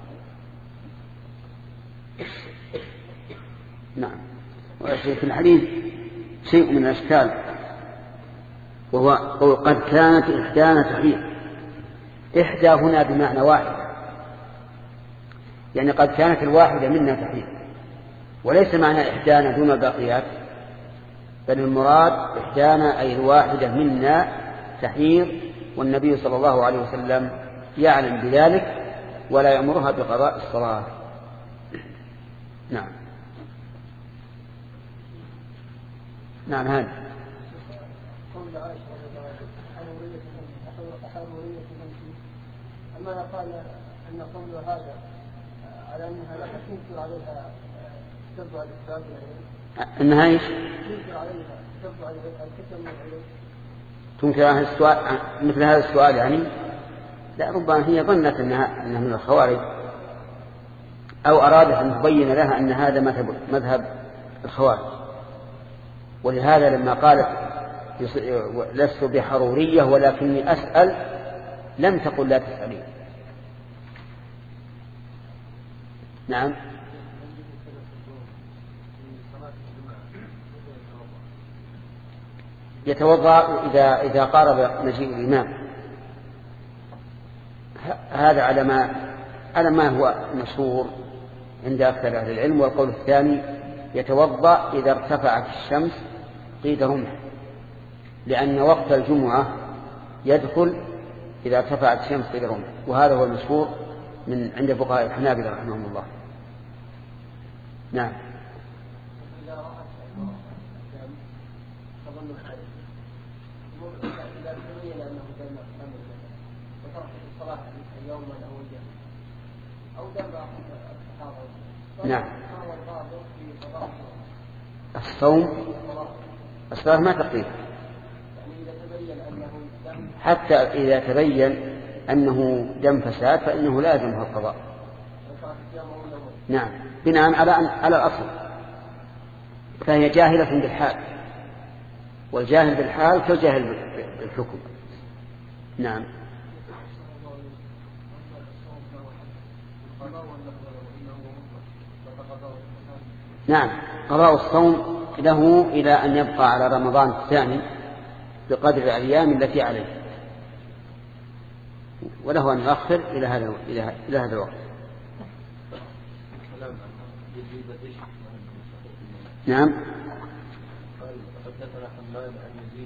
نعم. وفي الحديث شيء من الأشكال، وهو قد كانت إحدانا تحيض. إحدى هنا بمعنى واحد، يعني قد كانت الواحدة منا تحيض، وليس معنى إحدانا دون الباقيات، بل المراد إحدانا أي الواحدة منا تحيض، والنبي صلى الله عليه وسلم يعلم بذلك ولا يأمرها بقضاء الصلاة. نعم. نعم. هذا أما قال أن قول هذا على أنها لا تنكر عليها تبع الإسلام، أنها إيش؟ تنكر عليها تبع الكتم والعلم، تنكر على السؤال مثل هذا السؤال يعني؟ لا، ربما هي ظنت أنها, أنها من الخوارج، أو أرادت أن تبين لها أن هذا مذهب, مذهب الخوارج، ولهذا لما قالت لست بحرورية ولكني أسأل لم تقل لا تسألين. نعم. يتوضأ إذا إذا قارب مجيء الإمام، هذا على ما على ما هو مشهور عند أكثر أهل العلم. والقول الثاني يتوضأ إذا ارتفعت الشمس قيد رمح، لأن وقت الجمعة يدخل إذا ارتفعت الشمس قيد رمح، وهذا هو المشهور من عند فقهاء الحنابلة رحمهم الله. نعم. نعم. الصوم الصلاة ما تقضيه حتى إذا تبين أنه دم فساد فإنه لا يلزمه القضاء. نعم، بناء على على الأصل، فهي جاهلة بالحال، والجاهل بالحال كالجاهل بالحكم. نعم. نعم، قضاء الصوم له إلى أن يبقى على رمضان الثاني بقدر الأيام التي عليه، وله أن يؤخر إلى هذا إلى هذا الوقت. نعم. قال حدثنا حماد عن يزيد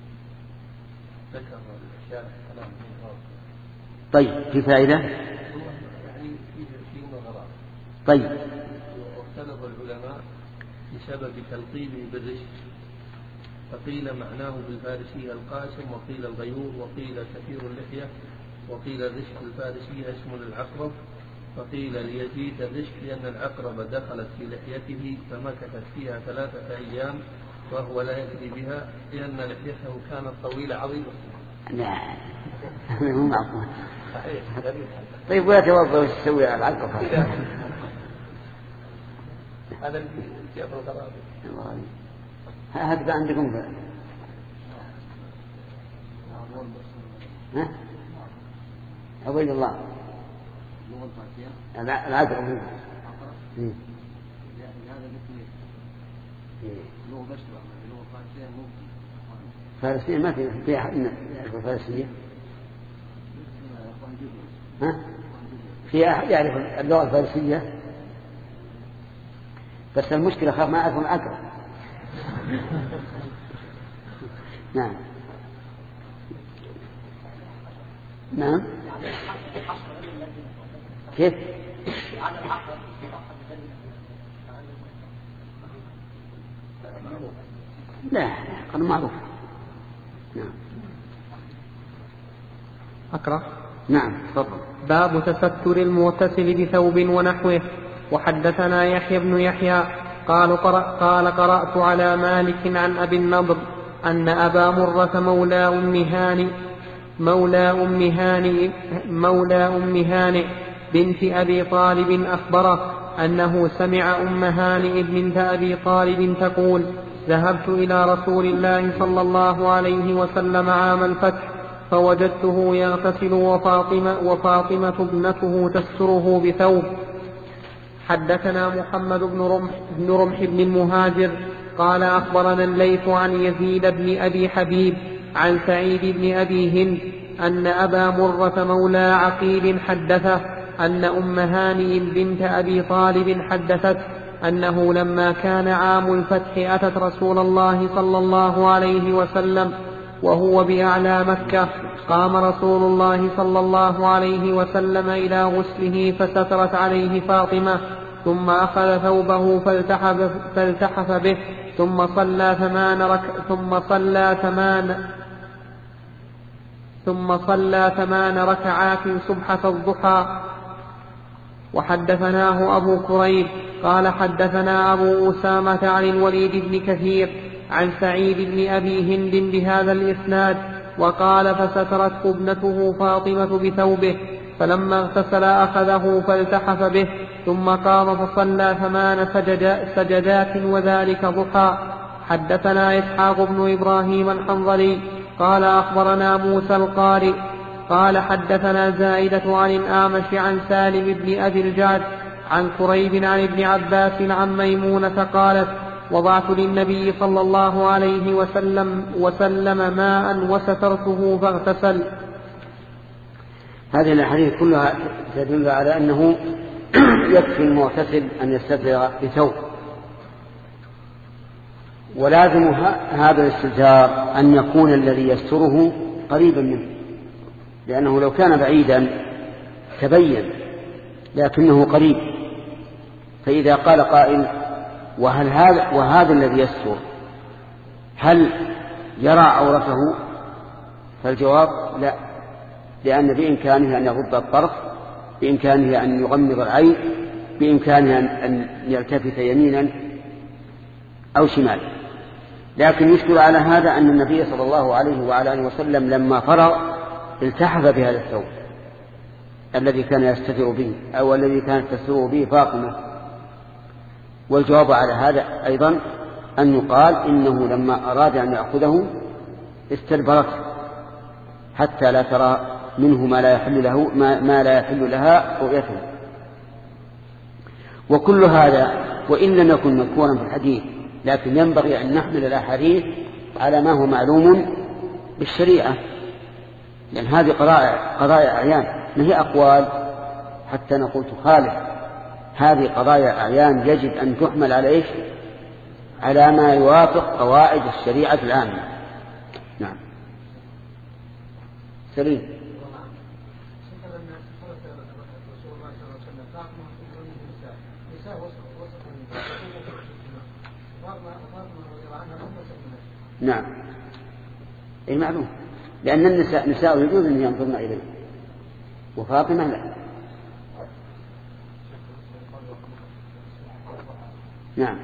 ذكر الأشياء كلام. طيب، في فائدة. يعني في نظرات. طيب. واختلف العلماء بسبب تلقيبه بالرشد، فقيل معناه بالفارسية القاسم، وقيل الغيور، وقيل كثير اللحية، وقيل الرشد الفارسية اسم للعقرب، وقيل ليزيد الرشد لأن العقرب دخلت في لحيته فمكثت فيها ثلاثة أيام وهو لا يدري بها لأن لحيته كانت طويلة عظيمة. لا، مو معقول. طيب، ولا توضأ وش تسوي على العقرب؟ هذا الجبر الغرابي. هذا عندكم بقى. ها؟ عبيد الله. العقرب. هذا لغة بشرة، لغة فارسية ممكن. فارسية ما في في أحد يعرف الفارسية؟ ها؟ في أحد يعرف اللغة الفارسية؟ بس المشكلة خاف ما أكون أقرأ. نعم. نعم. كيف؟ لا، قال معروف. نعم. أقرأ. نعم تفضل. باب تستر المغتسل بثوب ونحوه. وحدثنا يحيى بن يحيى قال, قرأ قال قرأت على مالك عن أبي النضر أن أبا مرة مولى أم هانئ مولى أم هانئ مولى أم هانئ بنت أبي طالب أخبره أنه سمع أم هانئ بنت أبي طالب تقول: ذهبت إلى رسول الله صلى الله عليه وسلم عام الفتح فوجدته يغتسل وفاطمة, وفاطمة ابنته تستره بثوب. حدثنا محمد بن رمح, بن رمح بن المهاجر قال أخبرنا الليث عن يزيد بن أبي حبيب عن سعيد بن أبي هند أن أبا مرة مولى عقيل حدثه أن أم هانئ بنت أبي طالب حدثت أنه لما كان عام الفتح أتت رسول الله صلى الله عليه وسلم وهو بأعلى مكة، قام رسول الله صلى الله عليه وسلم إلى غسله فسترت عليه فاطمة، ثم أخذ ثوبه فالتحف, فالتحف به، ثم صلى ثمان رك ثم صلى ثمان ثم صلى ثمان ركعات سبحة الضحى. وحدثناه أبو كريب قال حدثنا أبو أسامة عن الوليد بن كثير عن سعيد بن أبي هند بهذا الإسناد، وقال: فسترت ابنته فاطمة بثوبه، فلما اغتسل أخذه فالتحف به، ثم قام فصلى ثمان سجدات وذلك ضحى. حدثنا إسحاق بن إبراهيم الحنظلي قال أخبرنا موسى القارئ قال حدثنا زائدة عن الأعمش عن سالم بن أبي الجعد عن كريب عن ابن عباس عن ميمونة قالت: وضعت للنبي صلى الله عليه وسلم, وسلم ماء وسترته فاغتسل. هذه الأحاديث كلها تدل على أنه يكفي المغتسل أن يستتر بثوب، ولازم هذا الاستتار أن يكون الذي يستره قريبا منه، لأنه لو كان بعيدا تبين، لكنه قريب. فإذا قال قائل: وهل هذا وهذا الذي يستر هل يرى عورته؟ فالجواب لا، لأن بإمكانه أن يغض الطرف، بإمكانه أن يغمض العين، بإمكانه أن يلتفت يمينا أو شمالا. لكن يشكل على هذا أن النبي صلى الله عليه وعلى آله وسلم لما فرغ التحف بهذا الثوب الذي كان يستتر به أو الذي كانت تستر به فاطمة. والجواب على هذا أيضا أن يقال إنه لما أراد أن يأخذه استدبرته حتى لا ترى منه ما لا يحل له ما, ما لا يحل لها رؤيته. وكل هذا وإن لم يكن مذكورا في الحديث، لكن ينبغي أن نحمل الأحاديث على ما هو معلوم بالشريعة، لأن هذه قضايا قضايا أعيان، ما هي أقوال حتى نقول تخالف. هذه قضايا أعيان يجب أن تحمل على إيش؟ على ما يوافق قواعد الشريعة العامة. نعم. سليم. نعم، أي معلوم، لأن النساء نساء يجوز أن ينظرن إليه، وفاطمة لا. نعم.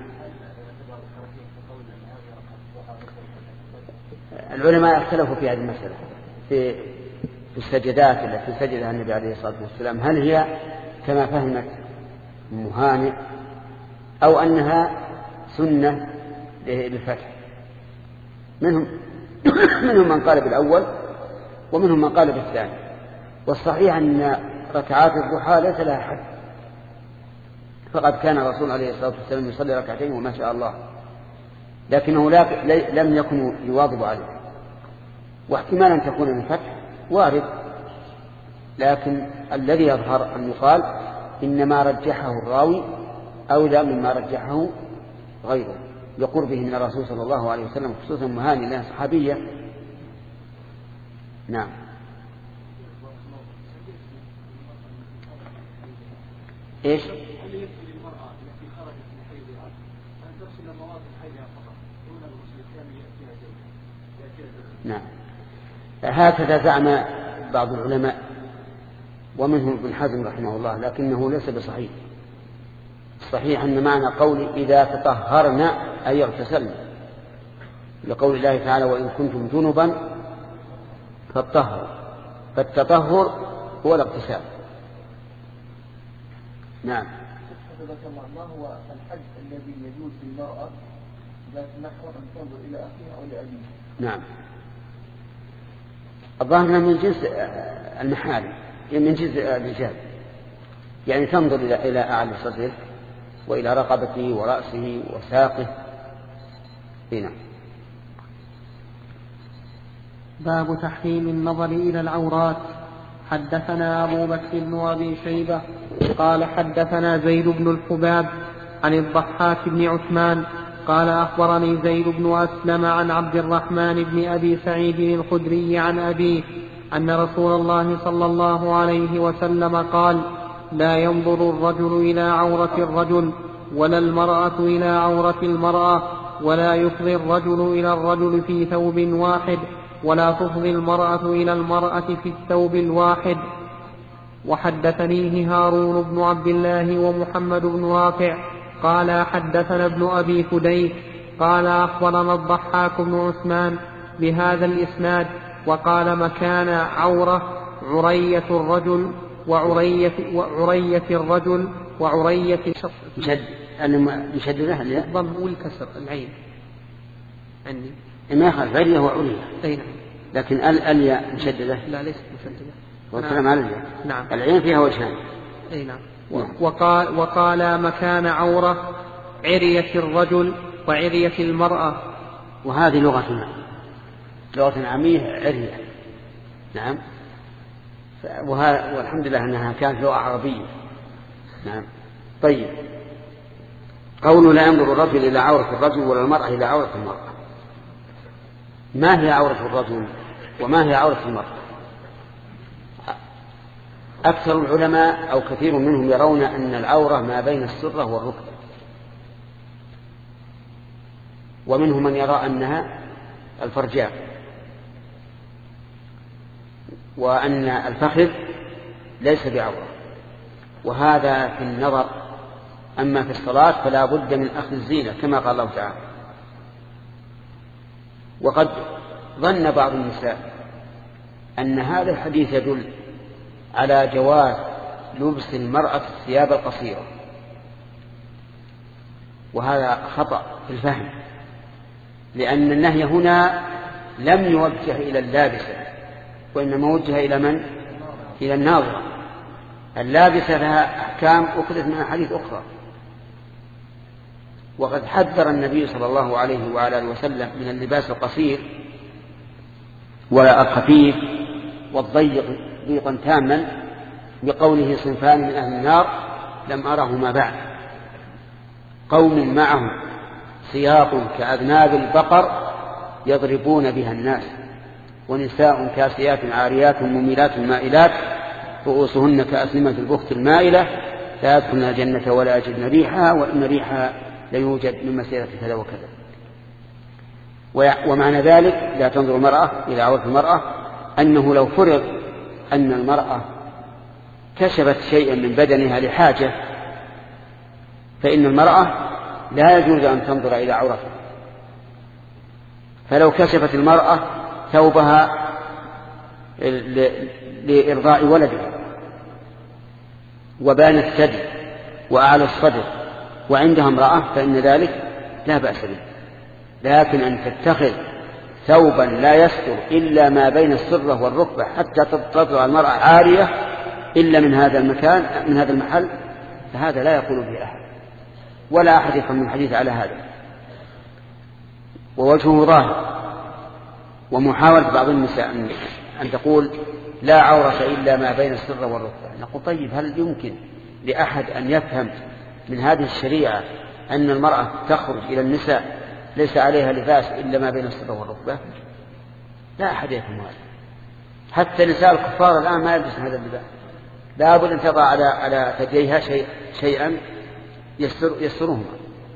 العلماء اختلفوا في هذه المسألة في في السجدات التي سجدها النبي عليه الصلاة والسلام، هل هي كما فهمت أم هانئ أو أنها سنة للفتح. منهم منهم من قال بالأول ومنهم من قال بالثاني. والصحيح أن ركعات الضحى ليس لها حد، فقد كان الرسول عليه الصلاة والسلام يصلي ركعتين وما شاء الله، لكنه لم يكن يواظب عليه. واحتمال أن تكون من فتح وارد، لكن الذي يظهر أن يقال إنما رجحه الراوي أولى مما رجحه غيره لقربه من الرسول صلى الله عليه وسلم، خصوصا أم هانئ لها صحابية. نعم. إيش؟ نعم، هكذا زعم بعض العلماء ومنهم ابن حزم رحمه الله، لكنه ليس بصحيح. الصحيح أن معنى قول إذا تطهرنا أي اغتسلنا، لقول الله تعالى وإن كنتم جنبا فاطهروا، فالتطهر هو الاغتسال. نعم. ما هو الحد الذي يجوز للمرأة ذات محرم أن تنظر إلى أخيها أو لأبيها؟ نعم. الظاهر من جنس المحارم، من جنس الرجال، يعني تنظر إلى إلى أعلى صدره وإلى رقبته ورأسه وساقه. هنا باب تحريم النظر إلى العورات. حدثنا أبو بكر بن أبي شيبة قال حدثنا زيد بن الحباب عن الضحاك بن عثمان قال أخبرني زيد بن أسلم عن عبد الرحمن بن أبي سعيد الخدري عن أبيه أن رسول الله صلى الله عليه وسلم قال لا ينظر الرجل إلى عورة الرجل ولا المرأة إلى عورة المرأة، ولا يفضي الرجل إلى الرجل في ثوب واحد، ولا تفضي المرأة إلى المرأة في الثوب الواحد. وحدثنيه هارون بن عبد الله ومحمد بن رافع قال حدثنا ابن أبي فديك قال أخبرنا الضحاك بن عثمان بهذا الإسناد وقال مكان عورة عرية الرجل وعرية, وعرية الرجل وعرية مشد مشددة الضم والكسر العين عندي ما يخالف عرية وعرية أين لكن الألياء مشددة لا ليست مشددة والكلام على الياء. نعم. العين فيها وجهان. أي نعم. وقال, وقال مكان عورة عرية الرجل وعرية المرأة. وهذه لغتنا لغة عامية عرية. نعم. والحمد لله أنها كانت لغة عربية. نعم. طيب قول لا ينظر الرجل إلى عورة الرجل ولا المرأة إلى عورة المرأة. ما هي عورة الرجل وما هي عورة المرأة؟ أكثر العلماء أو كثير منهم يرون أن العورة ما بين السرة والركبة، ومنهم من يرى أنها الفرجاء، وأن الفخذ ليس بعورة. وهذا في النظر. أما في الصلاة فلا بد من أخذ الزينة كما قال الله تعالى. وقد ظن بعض النساء أن هذا الحديث يدل على جواز لبس المرأة الثياب القصيرة، وهذا خطأ في الفهم، لأن النهي هنا لم يوجه إلى اللابسة وإنما وجه إلى من؟ إلى الناظرة. اللابسة لها أحكام أخذت من أحاديث أخرى، وقد حذر النبي صلى الله عليه وعلى آله وسلم من اللباس القصير والخفيف والضيق ضيقا تاما بقوله صنفان من أهل النار لم أرهما بعد، قوم معهم سياط كأذناب البقر يضربون بها الناس، ونساء كاسيات عاريات مميلات مائلات رؤوسهن كأسنمة البخت المائلة لا يدخلن الجنة ولا يجدن ريحها وإن ريحها ليوجد من مسيرة كذا وكذا. ومعنى ذلك لا تنظر المرأة إلى عورة المرأة أنه لو فرض أن المرأة كشفت شيئا من بدنها لحاجة فإن المرأة لا يجوز أن تنظر إلى عورتها. فلو كشفت المرأة ثوبها لإرضاء ولدها وبان الثدي وأعلى الصدر وعندها امرأة فإن ذلك لا بأس به، لكن أن تتخذ ثوبا لا يستر إلا ما بين السرة والركبة حتى تطلع المرأة عارية إلا من هذا المكان من هذا المحل، فهذا لا يقول به أحد ولا أحد يفهم من الحديث على هذا. ووجهه ظاهر. ومحاولة بعض النساء أن تقول لا عورة إلا ما بين السرة والركبة، نقول طيب هل يمكن لأحد أن يفهم من هذه الشريعة أن المرأة تخرج إلى النساء ليس عليها لباس إلا ما بين السرة والركبة؟ لا أحد يفهم هذا. حتى نساء الكفار الآن ما يلبسن هذا اللباس، لا بد أن تضع على على ثدييها شيء شيئا يستر يسترهما.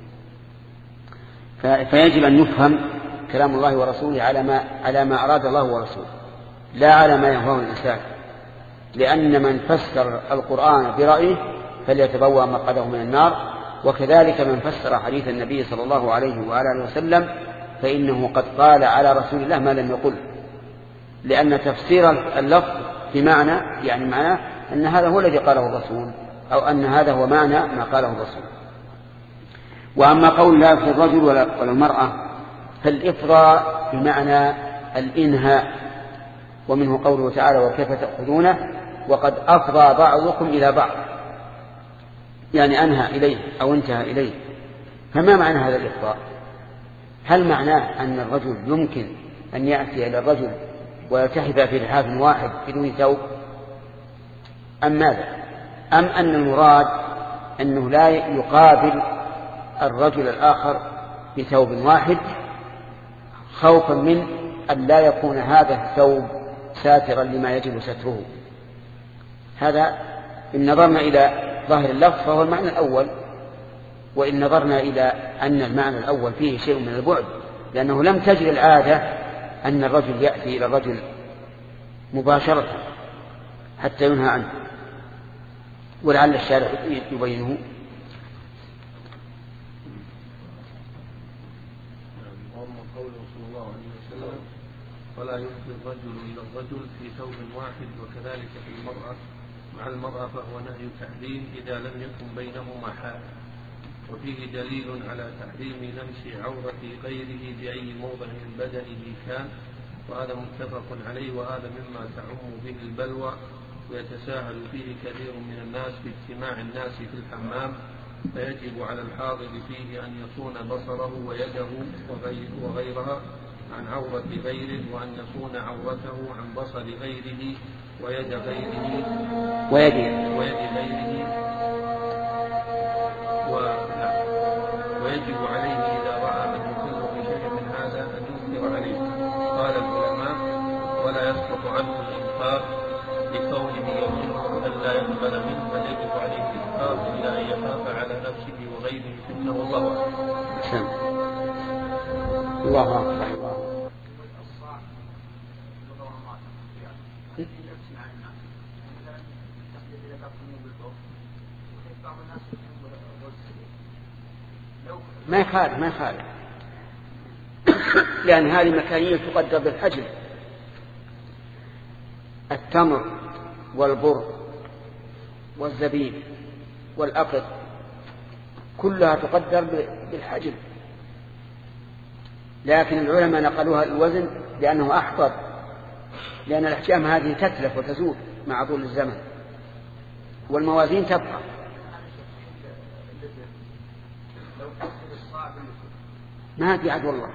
فيجب أن يفهم كلام الله ورسوله على ما على ما أراد الله ورسوله، لا على ما يهواه الإنسان. لأن من فسر القرآن برأيه فليتبوأ مقعده من النار، وكذلك من فسر حديث النبي صلى الله عليه وآله وسلم فإنه قد قال على رسول الله ما لم يقل، لأن تفسير اللفظ بمعنى يعني معناه أن هذا هو الذي قاله الرسول، أو أن هذا هو معنى ما قاله الرسول. وأما قول لا في الرجل ولا المرأة فالإفضاء بمعنى الإنهاء، ومنه قوله تعالى وكيف تأخذونه وقد أفضى بعضكم إلى بعض، يعني أنهى إليه أو انتهى إليه. فما معنى هذا الإفضاء؟ هل معناه أن الرجل يمكن أن يأتي إلى الرجل ويلتحف في لحاف واحد بدون ثوب، أم ماذا؟ أم أن المراد أنه لا يقابل الرجل الآخر بثوب واحد خوفا من أن لا يكون هذا الثوب ساترا لما يجب ستره؟ هذا إن نظرنا إلى ظاهر اللفظ فهو المعنى الأول، وإن نظرنا إلى أن المعنى الأول فيه شيء من البعد، لأنه لم تجري العادة أن الرجل يأتي إلى الرجل مباشرة حتى ينهى عنه، ولعل الشارع يبينه. ولا يفضي الرجل إلى الرجل في ثوب واحد، وكذلك في المرأة مع المرأة، فهو نهي تحريم إذا لم يكن بينهما حال. وفيه دليل على تحريم لمس عورة غيره بأي موضع من بدنه كان، وهذا متفق عليه، وهذا مما تعم به البلوى ويتساهل فيه كثير من الناس باجتماع الناس في الحمام، فيجب على الحاضر فيه أن يصون بصره ويده وغيرها عن عورة غيره، وأن يصون عورته عن بصر غيره ويد غيره ويد ويد غيره ويجب عليه إذا رأى من يكل بشيء من هذا أن ينكر عليه. قال العلماء ولا يسقط عنه الإنكار لكونه يظن أن لا يقبل منه، بل يجب عليه الإنكار إلى أن يخاف على نفسه وغيره فتنه. الله أكبر. الله أكبر. ما يخالف ما يخالف لأن هذه مكانية تقدر بالحجم. التمر والبر والزبيب والأقط كلها تقدر بالحجم، لكن العلماء نقلوها الوزن لأنه أحفظ، لأن الأحجام هذه تتلف وتزول مع طول الزمن، والموازين تبقى. ما أدري عاد والله.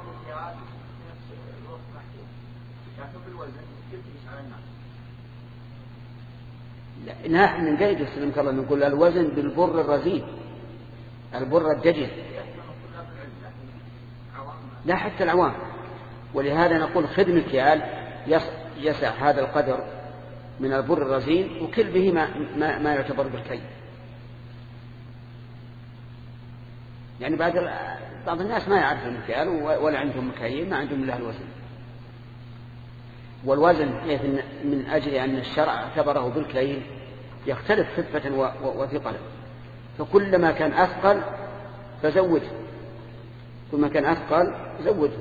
لا نحن من قيد السلام الله نقول الوزن بالبر الرزين، البر الدجل، لا حتى العوام. ولهذا نقول خذ مكيال يسع هذا القدر من البر الرزين وكل به ما, ما, ما يعتبر بالكي. يعني بعد بعض الناس ما يعرف المكيال ولا عندهم مكاييل، ما عندهم إلا الوزن. والوزن من أجل أن الشرع اعتبره بالكيل يختلف خفة وثقلا، فكلما كان أثقل فزوده، كلما كان أثقل زوده.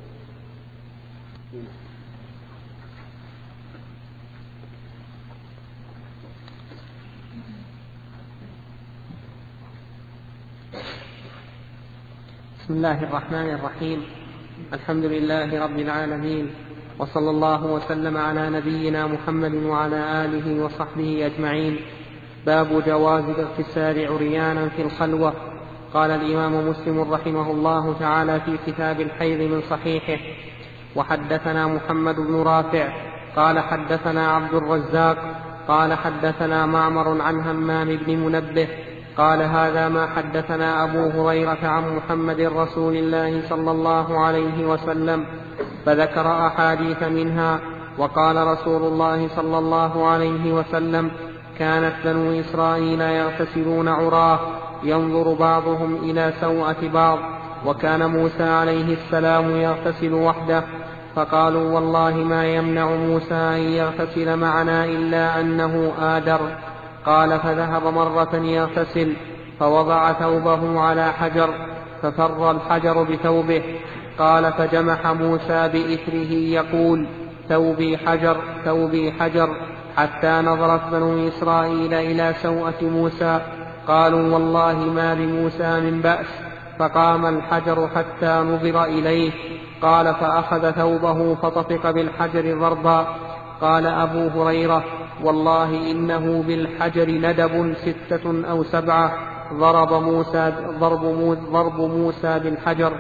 بسم الله الرحمن الرحيم. الحمد لله رب العالمين، وصلى الله وسلم على نبينا محمد وعلى آله وصحبه أجمعين. باب جواز الاغتسال عريانا في الخلوة. قال الإمام مسلم رحمه الله تعالى في كتاب الحيض من صحيحه: وحدثنا محمد بن رافع قال حدثنا عبد الرزاق قال حدثنا معمر عن همام بن منبه قال هذا ما حدثنا أبو هريرة عن محمد رسول الله صلى الله عليه وسلم، فذكر أحاديث منها. وقال رسول الله صلى الله عليه وسلم: كانت بنو إسرائيل يغتسلون عراه ينظر بعضهم إلى سوءة بعض، وكان موسى عليه السلام يغتسل وحده. فقالوا والله ما يمنع موسى أن يغتسل معنا إلا أنه آدر. قال فذهب مرة يغتسل فوضع ثوبه على حجر ففر الحجر بثوبه. قال فجمح موسى بإثره يقول ثوبي حجر ثوبي حجر حتى نظرت بنو إسرائيل إلى سوءة موسى قالوا والله ما لموسى من بأس. فقام الحجر حتى نظر إليه. قال فأخذ ثوبه فطفق بالحجر ضربا. قال أبو هريرة والله إنه بالحجر ندب ستة أو سبعة ضرب موسى, ضرب موسى, ضرب موسى بالحجر.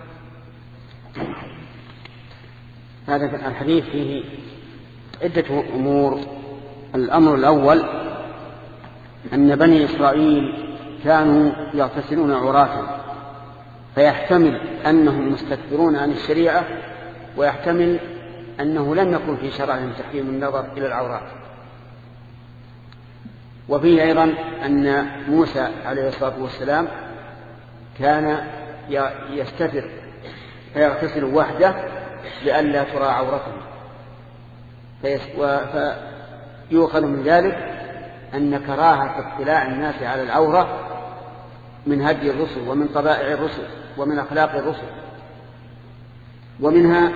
هذا الحديث فيه عدة أمور. الأمر الأول أن بني إسرائيل كانوا يغتسلون عراة، فيحتمل أنهم مستكبرون عن الشريعة، ويحتمل أنه لم يكن في شرعهم تحريم النظر إلى العورات. وفيه أيضا أن موسى عليه الصلاة والسلام كان يستتر فيغتسل وحده لئلا ترى عورته، فيؤخذ من ذلك أن كراهة اطلاع الناس على العورة من هدي الرسل ومن طبائع الرسل ومن أخلاق الرسل. ومنها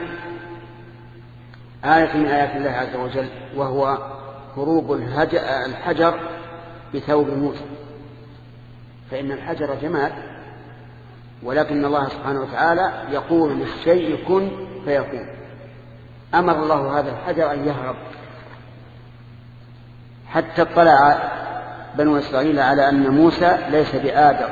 آية من آيات الله عز وجل وهو هروب الحجر بثوب موسى، فإن الحجر جماد، ولكن الله سبحانه وتعالى يقول للشيء كن فيكون. أمر الله هذا الحجر أن يهرب حتى اطلع بنو إسرائيل على أن موسى ليس بآدر،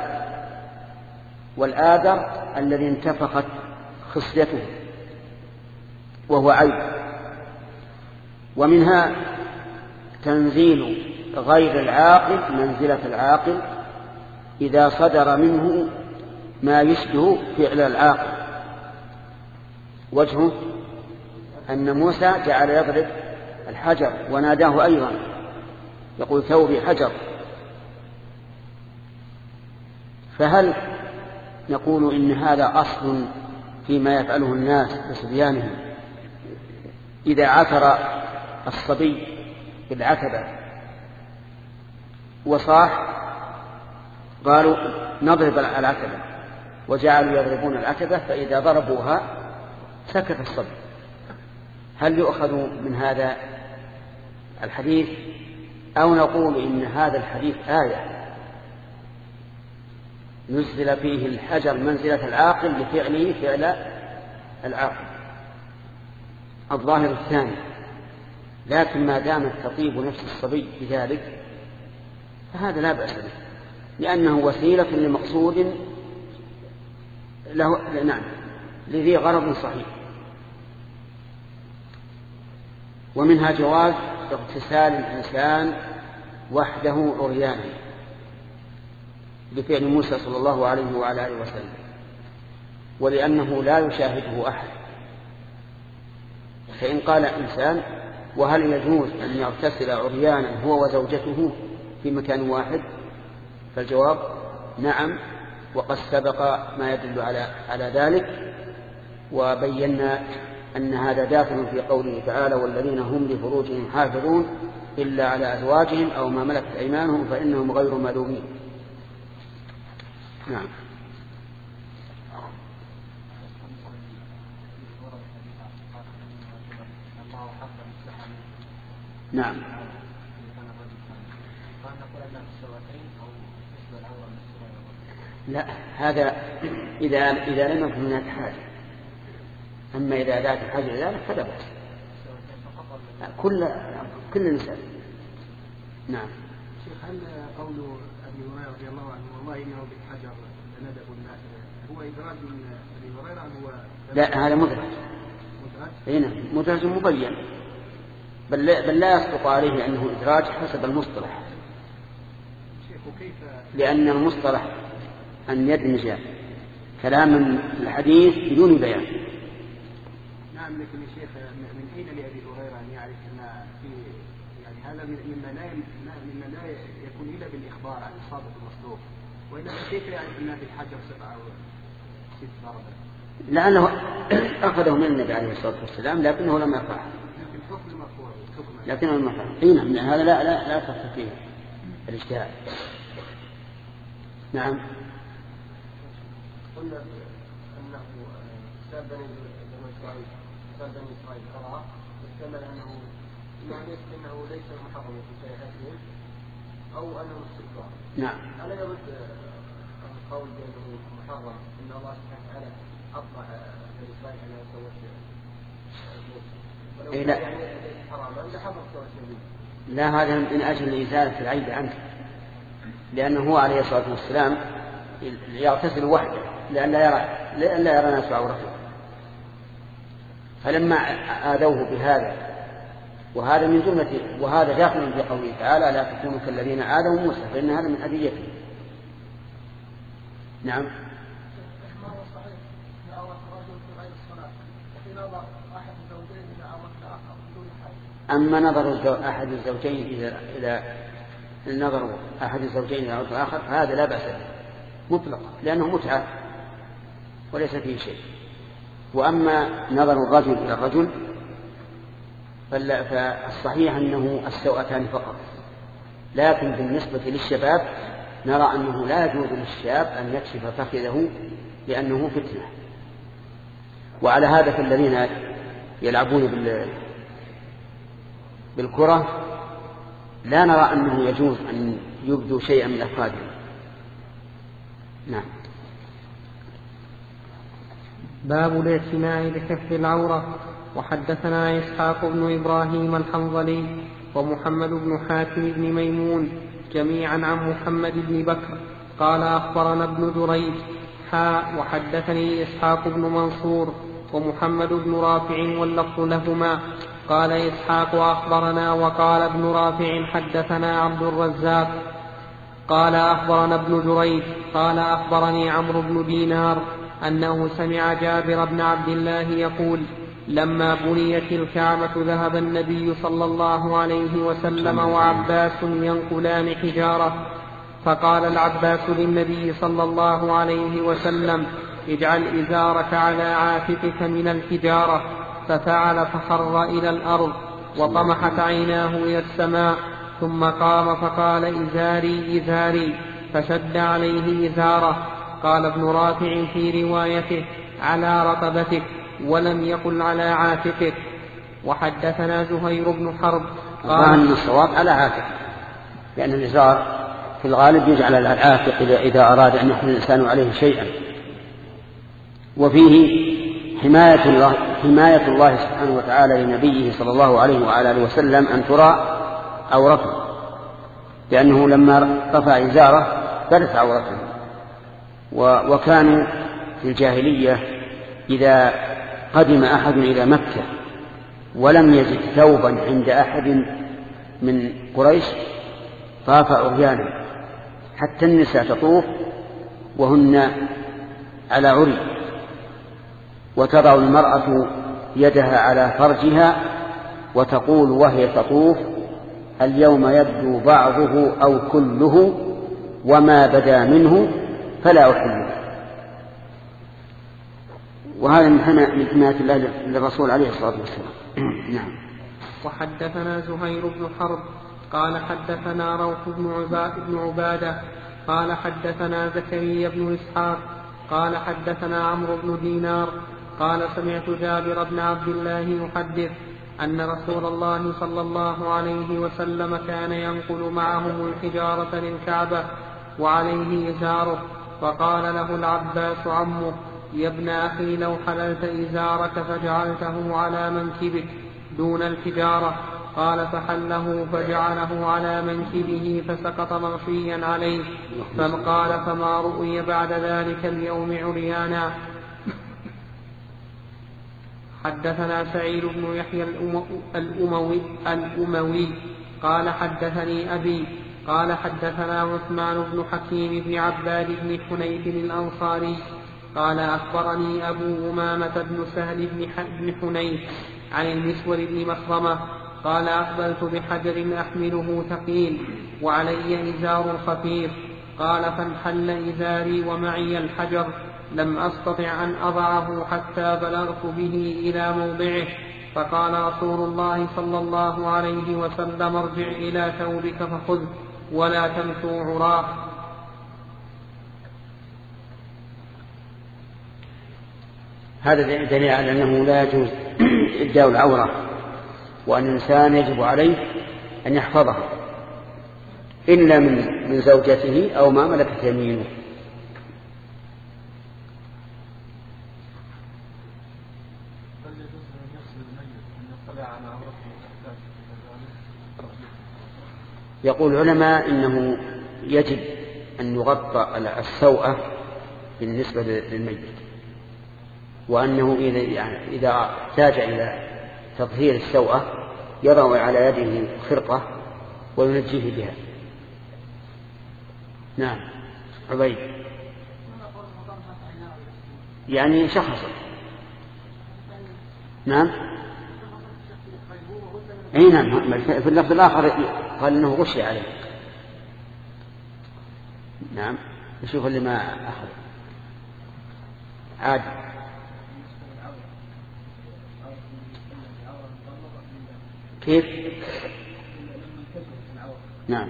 والآدر الذي انتفخت خصيته وهو عيب. ومنها تنزيل غير العاقل منزلة العاقل إذا صدر منه ما يشبه فعل العاقل. وجهه أن موسى جعل يضرب الحجر وناداه أيضا يقول ثوبي حجر. فهل نقول إن هذا أصل فيما يفعله الناس بصبيانهم إذا عثر الصبي بالعتبة وصاح قالوا نضرب العتبة، وجعلوا يضربون العتبة، فإذا ضربوها سكت الصبي؟ هل يؤخذ من هذا الحديث أو نقول إن هذا الحديث آية نزل فيه الحجر منزلة العاقل لفعله فعل العاقل؟ الظاهر الثاني، لكن ما دامت تطيب نفس الصبي بذلك فهذا لا بأس به، لأنه وسيلة لمقصود له، نعم، لذي غرض صحيح. ومنها جواز اغتسال الإنسان وحده عريانا بفعل موسى صلى الله عليه وعلى آله وسلم، ولأنه لا يشاهده أحد. فإن قال إنسان وهل يجوز أن يغتسل عريانا هو وزوجته في مكان واحد؟ فالجواب نعم، وقد سبق ما يدل على على ذلك، وبينا أن هذا داخل في قوله تعالى والذين هم لفروجهم حافظون إلا على أزواجهم أو ما ملكت أيمانهم فإنهم غير ملومين. نعم. نعم. لا، هذا إذا إذا لم يكن هناك حاجة، أما إذا ذات الحاجة لذلك فلا بأس. كل كل نساء. نعم. شيخ، هل قول أبي هريرة رضي الله عنه والله إنه بالحجر ندب الناس هو إدراج من أبي هريرة أم هو؟ لا، هذا مدرج. مدرج؟ نعم، مدرج مبين، بل لا, بل لا يصدق عليه أنه إدراج حسب المصطلح. شيخ، وكيف؟ لأن المصطلح أن يدمج كلام الحديث بدون بيان. نعم، لكن يا شيخ من أين لأبي هريرة أن يعرف أن في يعني هذا مما لا مما لا يكون إلا بالإخبار عن الصادق المصدوق، وإنما كيف يعرف أن بالحجر سبعة أو ست ضربات؟ لأنه أخذه من النبي عليه الصلاة والسلام لكنه لم يرفعه، لكنه لم يرفعه. إيه نعم، هذا لا لا لا تخفى فيه الاجتهاد. نعم. قلنا أنه ساب بني إسرائيل ساب بني إسرائيل قرأ واستمل أنه يعني أنه ليس محرم في شريعتهم أو أنه استكبار. نعم. ألا يرد القول بأنه محرم إن الله سبحانه وتعالى أطلع بني إسرائيل أنه سوى شيء إيه لا. يعني حراما لحرم سوى شيء. لا، هذا من أجل إزالة العيب عنه، لأنه هو عليه الصلاة والسلام يغتسل وحده لئلا يرى لئلا يرى الناس عورته، فلما آذوه بهذا، وهذا من جملة وهذا داخل في قوله تعالى لا تكونوا كالذين آذوا موسى، فإن هذا من أذيته. نعم. أما نظر أحد الزوجين إلى إلى النظر أحد الزوجين إلى عضو آخر فهذا لا بأس به مطلقا، لأنه متعة وليس فيه شيء. وأما نظر الرجل إلى الرجل فالصحيح أنه السوءتان فقط، لكن بالنسبة للشباب نرى أنه لا يجوز للشاب أن يكشف فخذه لأنه فتنة. وعلى هذا فالذين يلعبون بالكرة لا نرى أنه يجوز أن يبدو شيئا من أفرادهم. نعم. باب الاعتناء بحفظ العورة. وحدثنا إسحاق بن إبراهيم الحنظلي ومحمد بن حاتم بن ميمون جميعا عن محمد بن بكر قال أخبرنا ابن جريج حاء وحدثني إسحاق بن منصور ومحمد بن رافع واللفظ لهما قال إسحاق أخبرنا وقال ابن رافع حدثنا عبد الرزاق قال أخبرنا ابن جريج قال أخبرني عمرو بن دينار أنه سمع جابر بن عبد الله يقول لما بنيت الكعبة ذهب النبي صلى الله عليه وسلم وعباس ينقلان حجارة، فقال العباس للنبي صلى الله عليه وسلم اجعل إزارك على عاتقك من الحجارة، ففعل فخر إلى الأرض وطمحت عيناه إلى السماء، ثم قام فقال إزاري إزاري فشد عليه إزاره. قال ابن رافع في روايته على رقبتك ولم يقل على عاتقك. وحدثنا زهير بن حرب قال أن الصواب على عاتق، لأن الإزار في الغالب يجعل على العاتق إذا أراد أن يحمل الإنسان عليه شيئا. وفيه حماية الله, حماية الله سبحانه وتعالى لنبيه صلى الله عليه وعلى آله وسلم أن ترى عورته، لأنه لما رفع إزاره بدت عورته. وكانوا في الجاهلية إذا قدم أحد إلى مكة ولم يجد ثوبا عند أحد من قريش طاف عريانا، حتى النساء تطوف وهن على عري، وتضع المرأة يدها على فرجها وتقول وهي تطوف اليوم يبدو بعضه أو كله وما بدا منه فلا أحله. وهذا من حماية الله للرسول عليه الصلاة والسلام. نعم. وحدثنا زهير بن حرب قال حدثنا روح بن عبادة قال حدثنا زكريا بن إسحاق قال حدثنا عمرو بن دينار قال سمعت جابر بن عبد الله يحدث أن رسول الله صلى الله عليه وسلم كان ينقل معهم الحجارة للكعبة وعليه إزاره، فقال له العباس عمه يا ابن أخي لو حللت إزارك فجعلته على منكبك دون الحجارة، قال فحله فجعله على منكبه فسقط مغشيا عليه، فقال فما رؤي بعد ذلك اليوم عريانا. حدثنا سعيد بن يحيى الأموي, الأموي قال حدثني أبي قال حدثنا عثمان بن حكيم بن عباد بن حنيف الأنصاري قال أخبرني أبو أمامة بن سهل بن حنيف عن المسور بن مخرمة قال أقبلت بحجر أحمله ثقيل وعلي إزار خفيف، قال فانحل إزاري ومعي الحجر لم أستطع أن أضعه حتى بلغت به إلى موضعه، فقال رسول الله صلى الله عليه وسلم ارجع إلى ثوبك فخذه ولا تمشوا عراه. هذا دليل على أنه لا يجوز إبداء العورة، وأن الإنسان يجب عليه أن يحفظها إلا من من زوجته أو ما ملكت يمينه. يقول العلماء إنه يجب أن يغطى السوءة بالنسبة للميت، وأنه إذا يعني إذا احتاج إلى تطهير السوءة يضع على يده خرقة وينجيه بها. نعم عبيد، يعني شخص. نعم أي نعم، في اللفظ الآخر قال إنه غشي عليه. نعم نشوف اللي ما أخذ عادي. كيف؟ نعم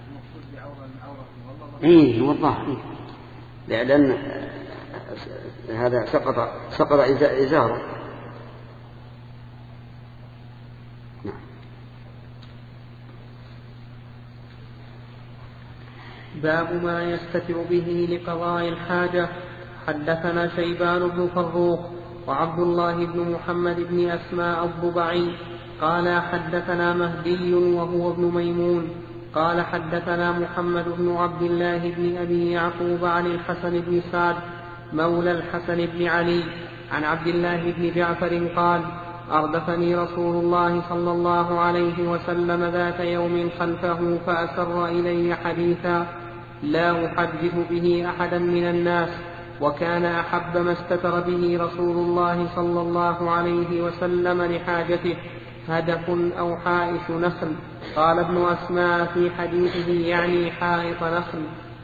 ايه والله إيه. لأن هذا سقط سقط إزاره. نعم. باب ما يستتر به لقضاء الحاجة. حدثنا شيبان بن فروخ وعبد الله بن محمد بن أسماء الضبعي قال حدثنا مهدي وهو ابن ميمون قال حدثنا محمد بن عبد الله بن أبي يعقوب عن الحسن بن سعد مولى الحسن بن علي عن عبد الله بن جعفر قال أردفني رسول الله صلى الله عليه وسلم ذات يوم خلفه فأسر إلي حديثا لا أحدث به أحدا من الناس، وكان أحب ما استتر به رسول الله صلى الله عليه وسلم لحاجته هدف أو حائش نخل. قال ابن أسماء في حديثه يعني حائط نخل.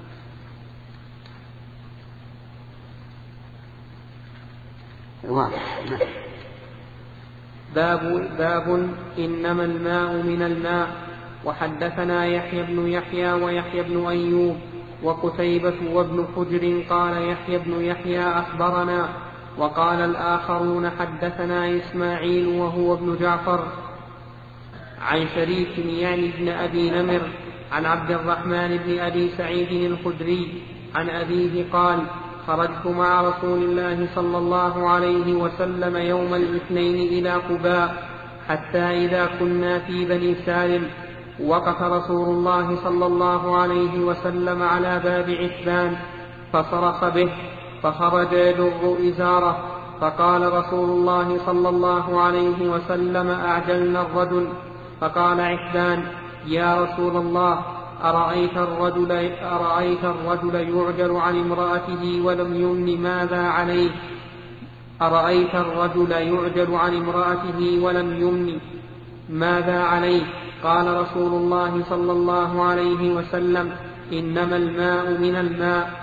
باب, باب إنما الماء من الماء. وحدثنا يحيى بن يحيى ويحيى بن أيوب وقتيبة وابن حجر قال يحيى بن يحيى أخبرنا، وقال الآخرون حدثنا إسماعيل وهو ابن جعفر عن شريك يعني ابن أبي نمر عن عبد الرحمن بن أبي سعيد الخدري عن أبيه قال خرجت مع رسول الله صلى الله عليه وسلم يوم الاثنين إلى قباء حتى إذا كنا في بني سالم وقف رسول الله صلى الله عليه وسلم على باب عتبان فصرخ به فخرج يجر إزاره، فقال رسول الله صلى الله عليه وسلم أعجلنا الرجل، فقال عتبان يا رسول الله أرأيت الرجل, أرأيت الرجل يعجل عن امرأته ولم يمن ماذا عليه أرأيت الرجل يعجل عن امرأته ولم يمن ماذا عليه؟ قال رسول الله صلى الله عليه وسلم إنما الماء من الماء.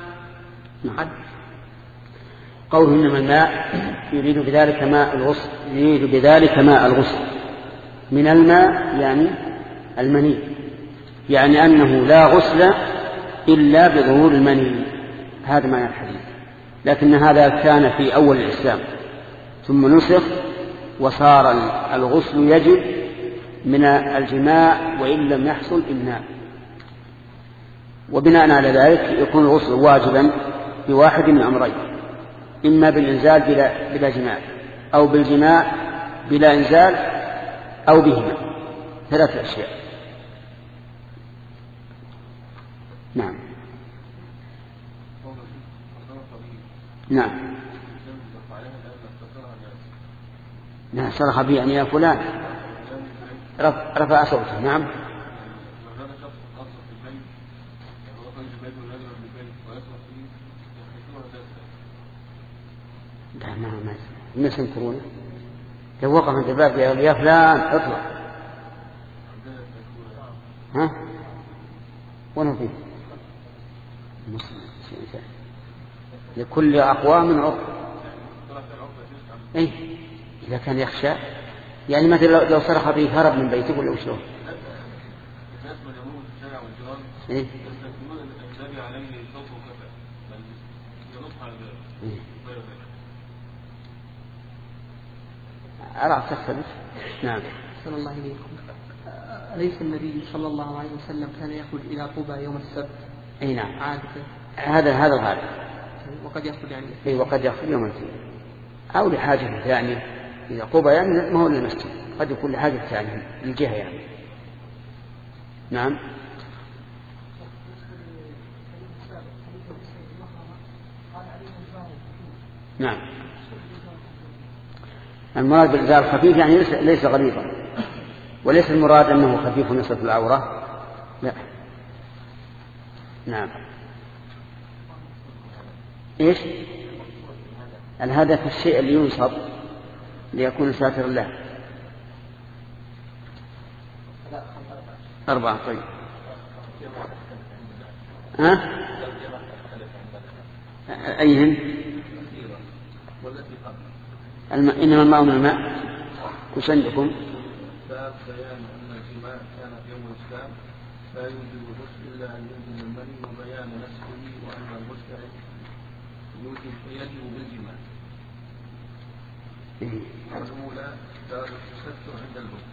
قوله إنما الماء يريد بذلك ماء الغسل، يريد بذلك ماء الغسل من الماء يعني المني، يعني أنه لا غسل إلا بظهور المني، هذا معنى الحديث. لكن هذا كان في أول الإسلام ثم نسخ وصار الغسل يجب من الجماع وإن لم يحصل إمناء، وبناء على ذلك يكون الغسل واجبا بواحد من أمرين، إما بالإنزال بلا, بلا جماع أو بالجماع بلا إنزال أو بهما، ثلاثة أشياء. نعم نعم نعم صرخ بي يعني يا فلان رفع صوته. نعم لا ما ما الناس ينكرونه، لو وقف عند الباب يا فلان اطلع ها وين فيه مسلم لكل أقوام عرف. إيه إذا كان يخشى يعني مثلا لو صرخ به هرب من بيته ولا وشلون؟ إيه؟ أرى تختلف. نعم. صلى الله عليكم. أليس النبي صلى الله عليه وسلم كان يخرج إلى قبى يوم السبت؟ أي نعم. عادة. هذا هذا الغالب. وقد يخرج يعني. إيه وقد يخرج يوم الاثنين أو لحاجة ثانية. إذا قبى يعني ما هو للمسجد، قد يكون لحاجة ثانية للجهة يعني. نعم. نعم. المراد بالإزار الخفيف يعني ليس غليظا، وليس المراد أنه خفيف نصف العورة، لا. نعم. إيش؟ الهدف الشيء اللي ينصب ليكون ساتر له. أربعة. طيب. ها؟ أيهن؟ الم... إنما الماء من الماء. وش عندكم؟ باب بيان أن الجماع كان في يوم الإسلام لا يوجب الغسل إلا أن يوجب المني وبيان نسخه وأن الغسل يوجب يجب بالجماع. الأولى باب التستر عند الغسل.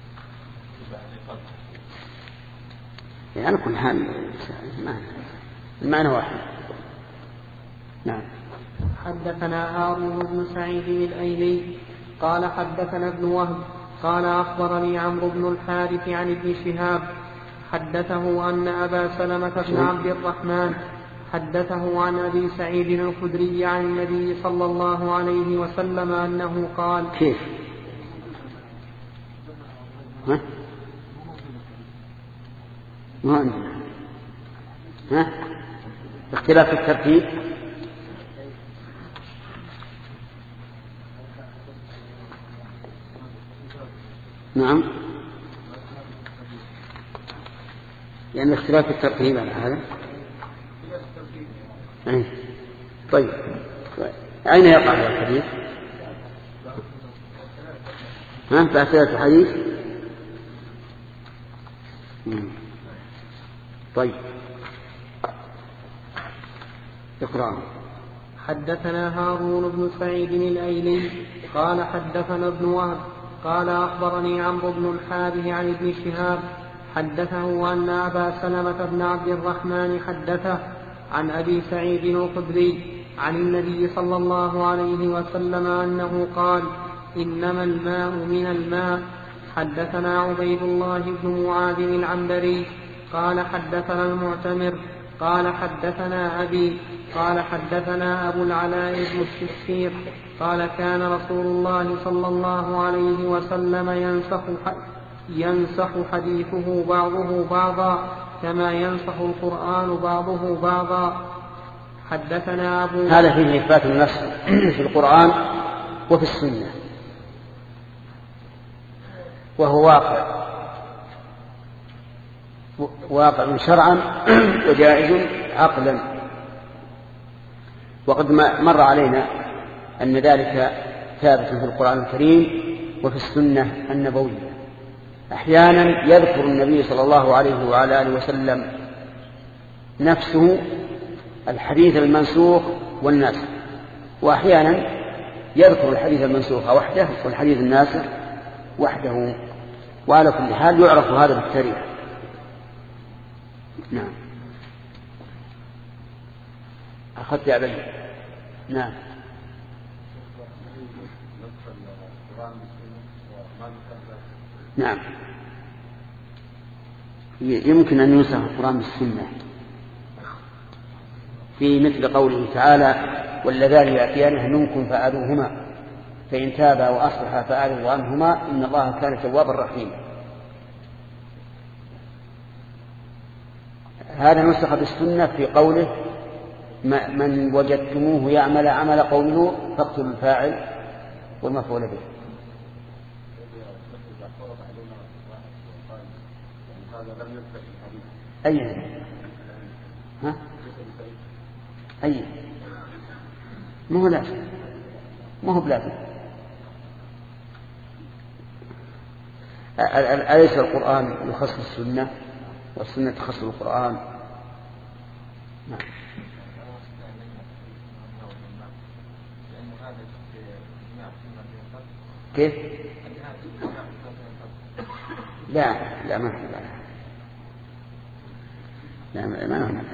يعني على كل حال المعنى واحد. نعم. حدثنا هارون بن سعيد الأيلي قال حدثنا ابن وهب قال أخبرني عمرو بن الحارث عن ابن شهاب حدثه أن أبا سلمة بن عبد الرحمن حدثه عن أبي سعيد الخدري عن النبي صلى الله عليه وسلم أنه قال. كيف؟ ها؟ ما عندنا. ها؟ اختلاف الترتيب. نعم. يعني اختلاف الترتيب على هذا. أي. طيب أين يقع هذا الحديث؟ ها؟ بأسئلة الحديث. طيب اقرأ. حدثنا هارون بن سعيد الأيلي قال حدثنا ابن وهب قال أخبرني عمرو بن الحارث عن ابن شهاب حدثه أن أبا سلمة بن عبد الرحمن حدثه عن أبي سعيد الخدري عن النبي صلى الله عليه وسلم أنه قال إنما الماء من الماء. حدثنا عبيد الله بن معاذ العنبري قال حدثنا المعتمر قال حدثنا أبي قال حدثنا أبو العلاء بن الشخير قال كان رسول الله صلى الله عليه وسلم ينسخ ينسخ حديثه بعضه بعضا كما ينسخ القرآن بعضه بعضا. حدثنا أبو. هذا فيه إثبات النسخ في القرآن وفي السنة، وهو واقع واقع شرعا وجائز عقلا. وقد مر علينا أن ذلك ثابت في القرآن الكريم وفي السنة النبوية. أحيانا يذكر النبي صلى الله عليه وعلى آله وسلم نفسه الحديث المنسوخ والناسخ، وأحيانا يذكر الحديث المنسوخ وحده والحديث الناسخ وحده، وعلى كل حال يعرف هذا بالتاريخ. نعم. أخذت يا بني. نعم. نعم. يمكن أن ينسخ القرآن بالسنة في مثل قوله تعالى واللذان يأتيانه منكم فآذوهما فإن تابا وأصلحا فأعرضوا عنهما إن الله كان توابا رحيما. هذا نسخ بالسنة في قوله من وجدتموه يعمل عمل قوم لوط فاقتلوا الفاعل والمفعول به. أي ها؟ أي ما هو لازم، ما هو بلازم. أليس القرآن يخصص السنة والسنة تخصص القرآن؟ نعم. كيف؟ لا لا ما لا لا ما ما ما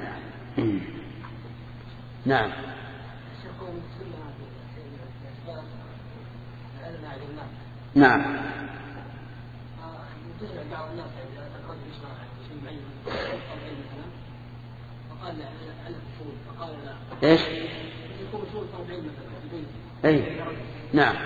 نعم. نعم. ايش؟ اي نعم.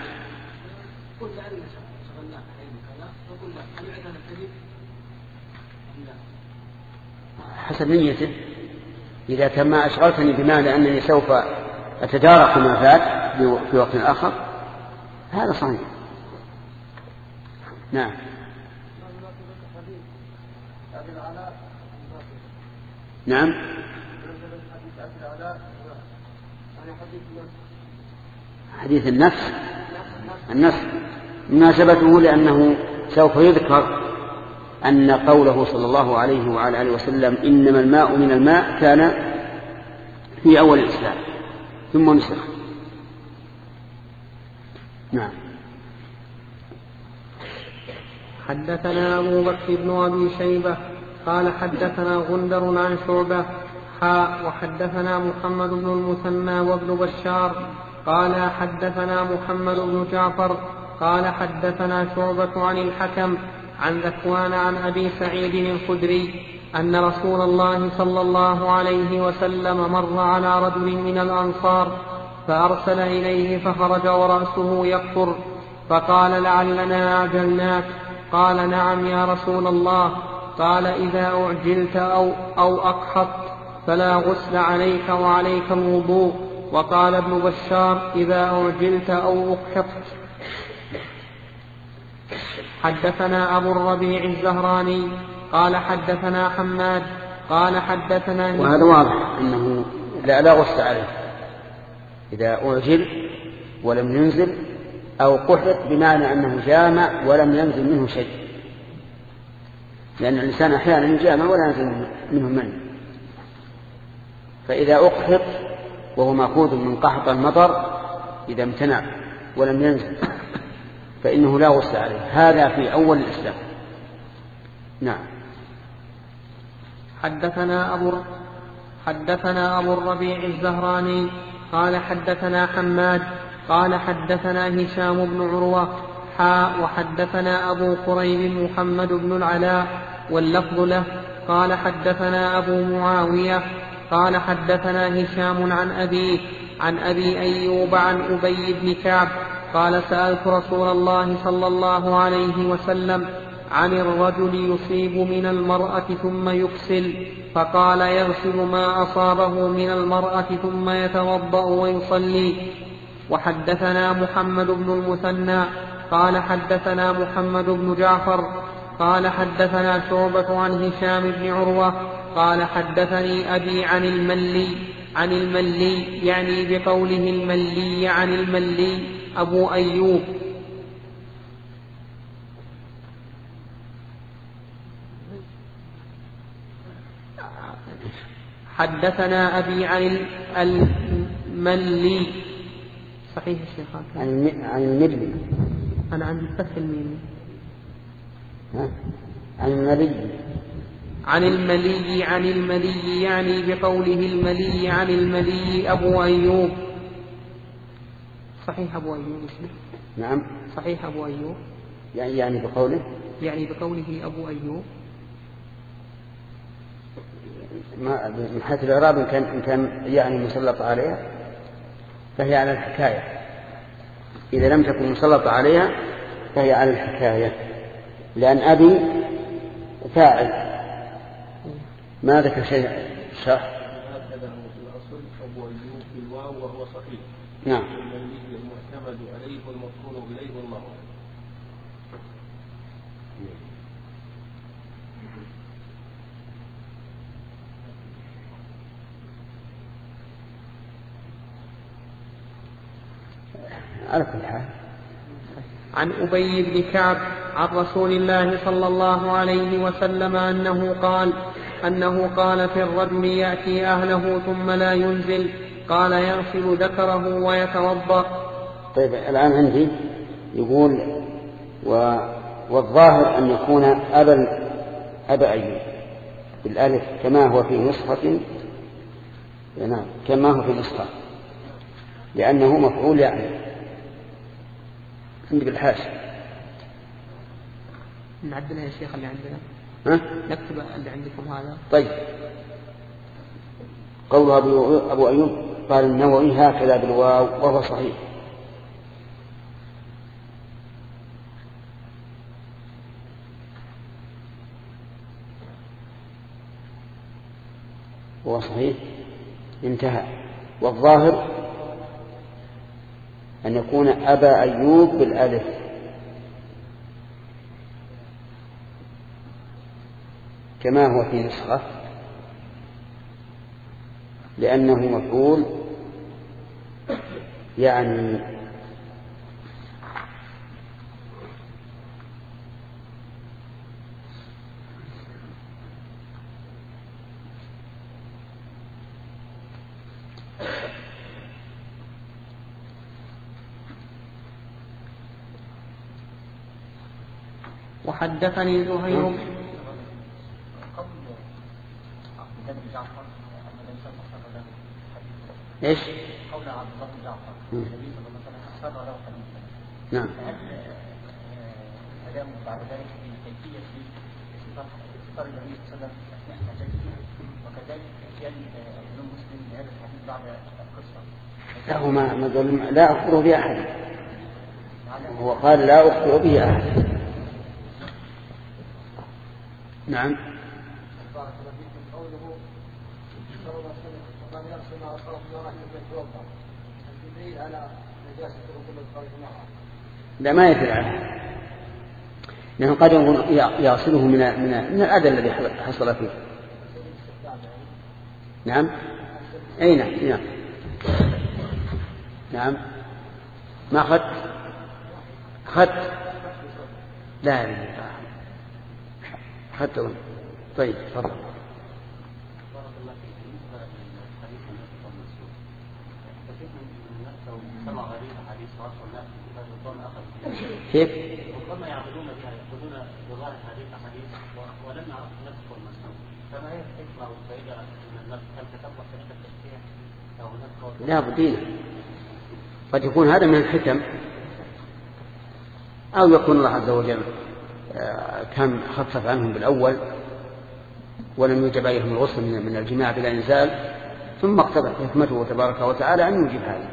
حسب نيته، إذا كان ما أشغلتني بما لأنني سوف أتدارك ما فات في وقت آخر هذا صحيح. نعم. نعم. حديث النفس النفس مناسبته لأنه سوف يذكر أن قوله صلى الله عليه وعلى آله وسلم إنما الماء من الماء كان في أول الإسلام ثم نسخ. نعم. حدثنا أبو بكر بن أبي شيبة قال حدثنا غندر عن شعبة حاء وحدثنا محمد بن المثنى وابن بشار قال حدثنا محمد بن جعفر قال حدثنا شعبة عن الحكم عن ذكوان عن أبي سعيد الخدري أن رسول الله صلى الله عليه وسلم مر على رجل من الأنصار فأرسل إليه فخرج ورأسه يقطر فقال لعلنا أعجلناك. قال نعم يا رسول الله. قال إذا أعجلت أو, أو أقحطت فلا غسل عليك وعليك الوضوء. وقال ابن بشار إذا أعجلت أو أقحطت. حدثنا أبو الربيع الزهراني قال حدثنا حماد قال حدثنا وهذا واضح أنه لا, لا غسل عليه إذا أعجل ولم ينزل أو قحط بمعنى أنه جامع ولم ينزل منه شيء، لأن الإنسان أحيانا جامع ولا ينزل منه منه. فإذا أقحط وهو مأخوذ من قحط المطر إذا امتنع ولم ينزل فإنه لا غسل عليه. هذا في أول الإسلام. نعم. حدثنا أبو حدثنا أبو الربيع الزهراني قال حدثنا حماد قال حدثنا هشام بن عروة حاء وحدثنا أبو قريب محمد بن العلاء واللفظ له قال حدثنا أبو معاوية قال حدثنا هشام عن أبيه عن أبي أيوب عن أبي بن كعب قال سألت رسول الله صلى الله عليه وسلم عن الرجل يصيب من المرأة ثم يكسل فقال يغسل ما أصابه من المرأة ثم يتوضأ ويصلي. وحدثنا محمد بن المثنى قال حدثنا محمد بن جعفر قال حدثنا شعبة عن هشام بن عروة قال حدثني أبي عن الملي عن الملي يعني بقوله الملي عن الملي أبو أيوب. حدثنا أبي عن الملي صحيح الشيخ عن الملي أنا عن فتح الميم عن الملي عن الملي عن الملي يعني بقوله الملي عن الملي أبو أيوب. صحيح أبو أيوب اسمه. نعم صحيح أبو أيوب يعني يعني بقوله يعني بقوله أبو أيوب. ما من حيث الإعراب إن كان إن كان يعني مسلط عليها فهي على الحكاية، إذا لم تكن مسلطة عليها فهي على الحكاية، لأن أبي فاعل ما ذكر شيء شرح. هكذا هو في الأصل أبو أيوب بالواو وهو صحيح. نعم. الملي المعتمد عليه والمفعول إليه والله. على كل حال. عن أبي بن كعب عن رسول الله صلى الله عليه وسلم أنه قال أنه قال في الرجل يأتي أهله ثم لا ينزل، قال يغسل ذكره ويتوضأ. طيب الآن عندي يقول و... والظاهر أن يكون أبا أبا أيوب بالألف كما هو في نسخة، نعم كما هو في نسخة، لأنه مفعول يعني عندي بالحاشية. نعدلها يا شيخ اللي عندنا، ها؟ نكتب اللي عندكم هذا. طيب قول أبو أيوب قال النووي هكذا بالواو وهو صحيح. هو صحيح انتهى. والظاهر أن يكون أبا أيوب بالألف كما هو في نسخة، لأنه مفعول يعني وحدثني زهير ايش؟ قول عبد الله بن جعفر النبي صلى الله عليه وسلم سر له حديثا. نعم. هل كلام بعد ذلك في كيفيه استفسار النبي صلى الله عليه وسلم اثناء حاجته، وكذلك اتيان الامام مسلم بهذا الحديث بعد القصه؟ لا هو ما ما لا اخبره به احد، هو قال لا اخبره به احد. نعم. لا ما يدل عليه، لأنه قد يغسله من من من الأذى الذي حصل فيه. نعم أي نعم نعم نعم ما أخذت أخذت لا أخذت. طيب تفضل. كيف؟ ربما يعبدون بها يأخذون بظاهر هذه الأحاديث ولم يعرفوا النسخ والمنسوخ، فما هي الحكمة والفائدة من النسخ؟ هل تتبع طريقة التشريع أو نسخ؟ لا بدينا، قد يكون هذا من الحكم، أو يكون الله عز وجل كان خفف عنهم بالأول ولم يوجب عليهم الغسل من الجماع بلا إنزال، ثم اقتضت حكمته تبارك وتعالى أن يوجب هذا.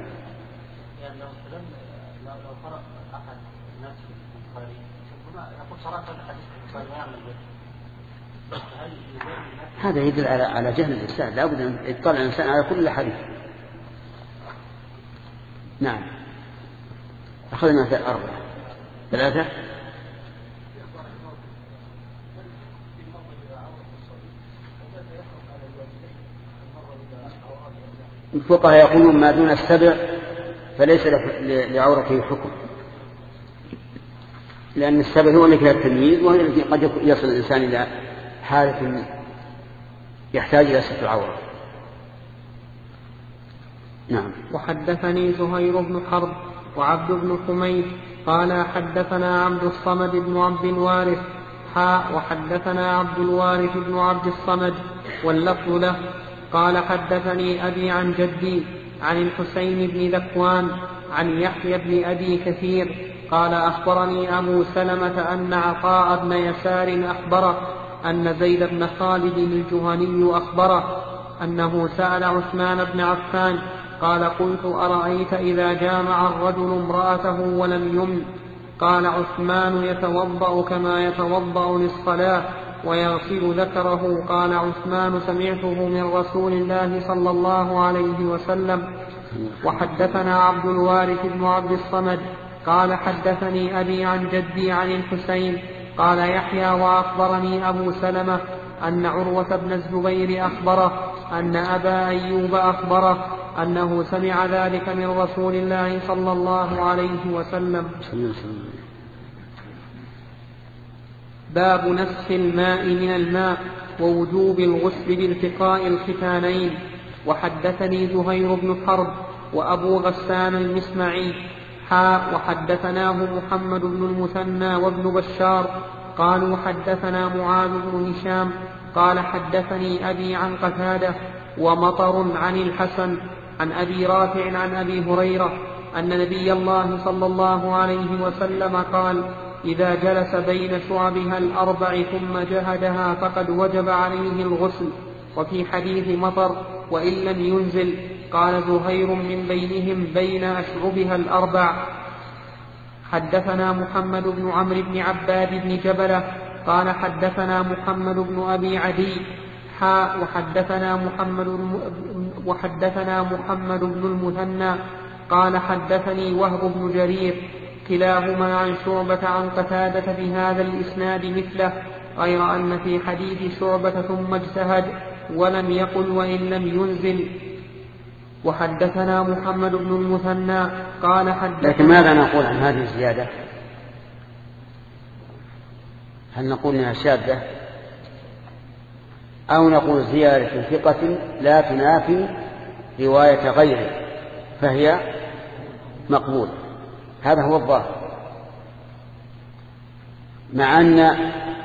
هذا يدل على على جهل الإنسان، لا بد أن يطلع الإنسان على كل حديث. نعم أخذنا أربعة ثلاثة. الفقهاء يقولون ما دون السبع فليس لعورته حكم، لأن السبع هو الذي فيها التمييز، وهي التي قد يصل الإنسان إلى حالة يحتاج إلى ستر العورة. نعم. وحدثني زهير بن حرب وعبد بن حميد قال حدثنا عبد الصمد بن عبد الوارث حاء وحدثنا عبد الوارث بن عبد الصمد واللفظ له قال حدثني أبي عن جدي عن الحسين بن ذكوان عن يحيى بن أبي كثير قال أخبرني أبو سلمة أن عطاء بن يسار أخبره أن زيد بن خالد الجهني أخبره أنه سأل عثمان بن عفان قال قلت أرأيت إذا جامع الرجل امرأته ولم يمن؟ قال عثمان يتوضأ كما يتوضأ للصلاة ويغسل ذكره. قال عثمان سمعته من رسول الله صلى الله عليه وسلم. وحدثنا عبد الوارث بن عبد الصمد قال حدثني أبي عن جدي عن الحسين قال يحيى وأخبرني أبو سلمة أن عروة بن الزبير أخبره أن أبا أيوب أخبره أنه سمع ذلك من رسول الله صلى الله عليه وسلم. باب نسخ الماء من الماء ووجوب الغسل بالتقاء الختانين. وحدثني زهير بن حرب وأبو غسان المسمعي حاء وحدثناه محمد بن المثنى وابن بشار قالوا حدثنا معاذ بن هشام قال حدثني أبي عن قتادة ومطر عن الحسن عن أبي رافع عن أبي هريرة أن نبي الله صلى الله عليه وسلم قال إذا جلس بين شعبها الأربع ثم جهدها فقد وجب عليه الغسل. وفي حديث مطر وإن لم ينزل قال زهير من بينهم بين أشعبها الأربع. حدثنا محمد بن عمرو بن عباد بن جبلة قال حدثنا محمد بن أبي عدي حاء وحدثنا محمد وحدثنا محمد بن المثنى قال حدثني وهب بن جرير كلاهما عن شعبة عن قتادة بهذا الإسناد مثله غير أن في حديث شعبة ثم اجتهد ولم يقل وإن لم ينزل. وحدثنا محمد بن المثنى قال حدثنا. لكن ماذا نقول عن هذه الزيادة؟ هل نقول انها شاذة أو نقول زيادة ثقة لا تنافي رواية غيره فهي مقبول؟ هذا هو الظاهر، مع أن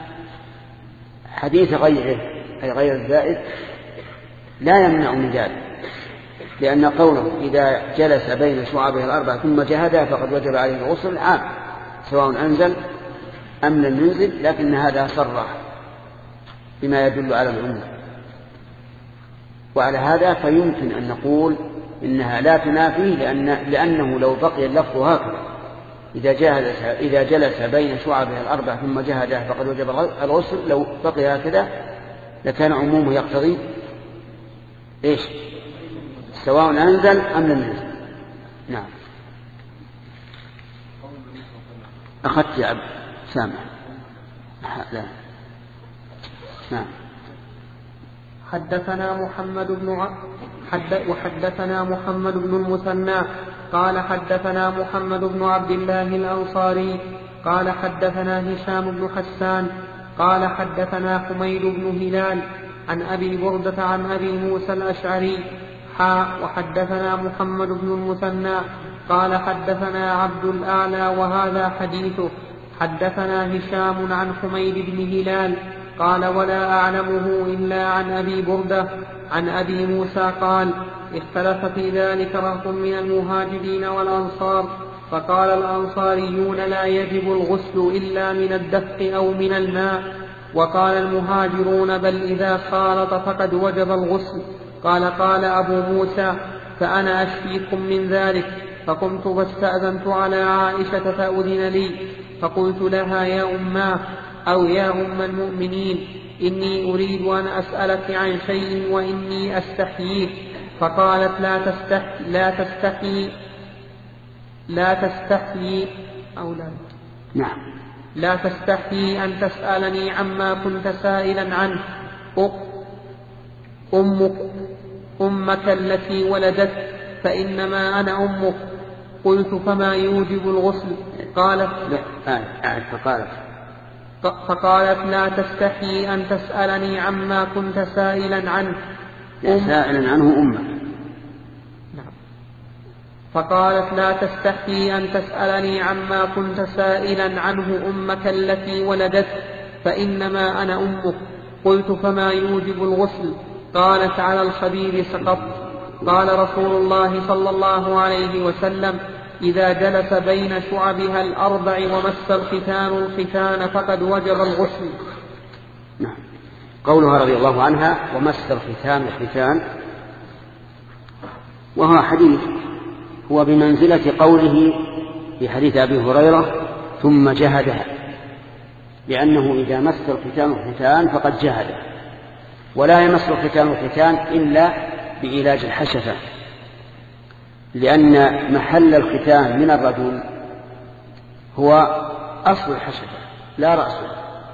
حديث غيره أي غير الزائد لا يمنع من ذلك، لأن قوله إذا جلس بين شعبه الأربع ثم جهدها فقد وجب عليه الغسل عام سواء أنزل أم لم ينزل، لكن هذا صرح بما يدل على العموم. وعلى هذا فيمكن أن نقول إنها لا تنافيه، لأن لأنه لو بقي اللفظ هكذا إذا جلس إذا جلس بين شعبها الأربع ثم جهدها فقد وجب الغسل، لو بقي هكذا لكان عمومه يقتضي إيش؟ سواء أنزل أم لم ينزل. نعم. أخذت يا عبد سامع. لا. نعم. حدثنا محمد بن ع... حد... وحدثنا محمد بن المثنى قال حدثنا محمد بن عبد الله الأنصاري قال حدثنا هشام بن حسان قال حدثنا حميد بن هلال عن أبي بردة عن أبي موسى الأشعري حاء وحدثنا محمد بن المثنى قال حدثنا عبد الأعلى وهذا حديثه. حدثنا هشام عن حميد بن هلال قال ولا أعلمه إلا عن أبي بردة عن أبي موسى قال اختلف في ذلك رهط من المهاجرين والأنصار فقال الأنصاريون لا يجب الغسل إلا من الدفق أو من الماء، وقال المهاجرون بل إذا خالط فقد وجب الغسل. قال قال أبو موسى فأنا أشفيكم من ذلك، فقمت فاستأذنت على عائشة فأذن لي فقلت لها يا أماه أو يا أم المؤمنين إني أريد أن أسألك عن شيء وإني أستحييك، فقالت لا تستحي لا تستحي لا تستحي أو لا نعم لا تستحي أن تسألني عما كنت سائلا عنه. أمك أمك التي ولدت فإنما أنا أمك. قلت فما يوجب الغسل؟ قالت فقالت فقالت لا تستحي أن تسألني عما كنت سائلا عنه. سائلا عنه أمك. نعم. فقالت لا تستحي أن تسألني عما كنت سائلا عنه أمك التي ولدت فإنما أنا أمك. قلت فما يوجب الغسل؟ قالت على الخبير سقط. قال رسول الله صلى الله عليه وسلم إذا جلس بين شعبها الأربع ومس الختان الختان فقد وجب الغسل. نعم. قولها رضي الله عنها ومس الختان الختان وهو حديث هو بمنزلة قوله في حديث أبي هريرة ثم جهدها، لأنه إذا مس الختان الختان فقد جهده، ولا يمس الختان الختان إلا بعلاج الحشفة، لأن محل الختان من الرجل هو أصل الحشفة لا رأسه،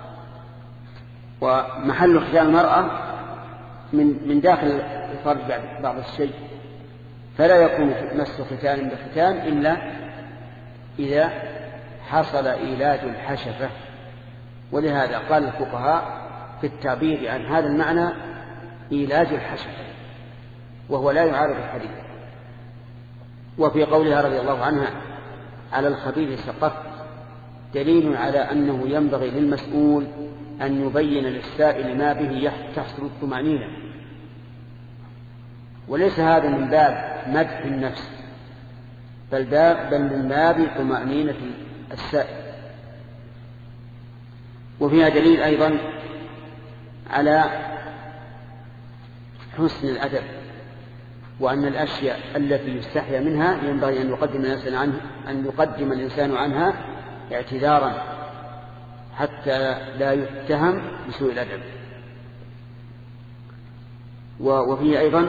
ومحل ختان المرأة من من داخل الفرج بعض الشيء، فلا يكون مس ختان بختان إلا إذا حصل إيلاج الحشفة. ولهذا قال الفقهاء في التعبير عن هذا المعنى إيلاج الحشفة، وهو لا يعارض الحديث. وفي قولها رضي الله عنها على الخبيث سقطت دليل على أنه ينبغي للمسؤول أن يبين للسائل ما به تحصل الطمأنينة، وليس هذا من باب مدح النفس، بل بل من باب طمأنينة السائل. وفيها دليل أيضا على حسن الأدب، وأن الأشياء التي يستحيا منها ينبغي أن يقدم الإنسان عنها أن يقدم الإنسان عنها اعتذارا حتى لا يتهم بسوء الأدب. وفيه أيضا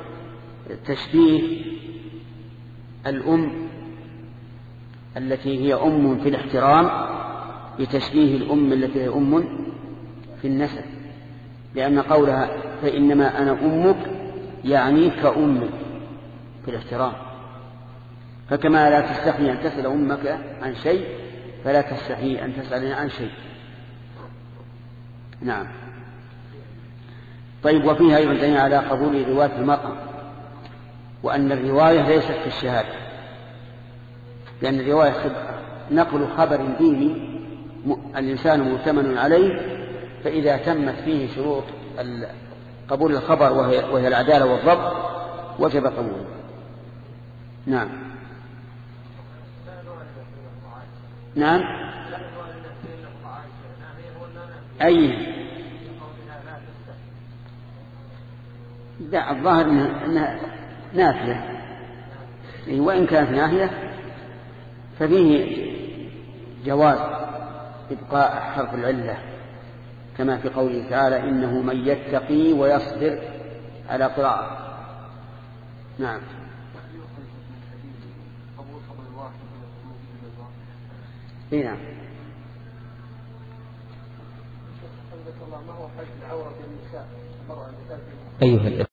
تشبيه الأم التي هي أم في الاحترام بتشبيه الأم التي هي أم في النسب، لأن قولها فإنما أنا أمك يعني كأمك في الاحترام. فكما لا تستحي أن تسأل أمك عن شيء فلا تستحي أن تسألني عن شيء. نعم. طيب، وفيها أيضا دليل على قبول رواية المرأة، وأن الرواية ليست في الشهادة، لأن الرواية نقل خبر ديني الإنسان مؤتمن عليه، فإذا تمت فيه شروط قبول الخبر وهي, وهي العدالة والضبط وجب قبوله. نعم. نعم. أي لا، الظاهر أنها نافية، وإن كانت ناهية ففيه جواز إبقاء حرف العلة كما في قوله تعالى إنه من يتقي ويصبر على قراءة. نعم. اي نعم. أيها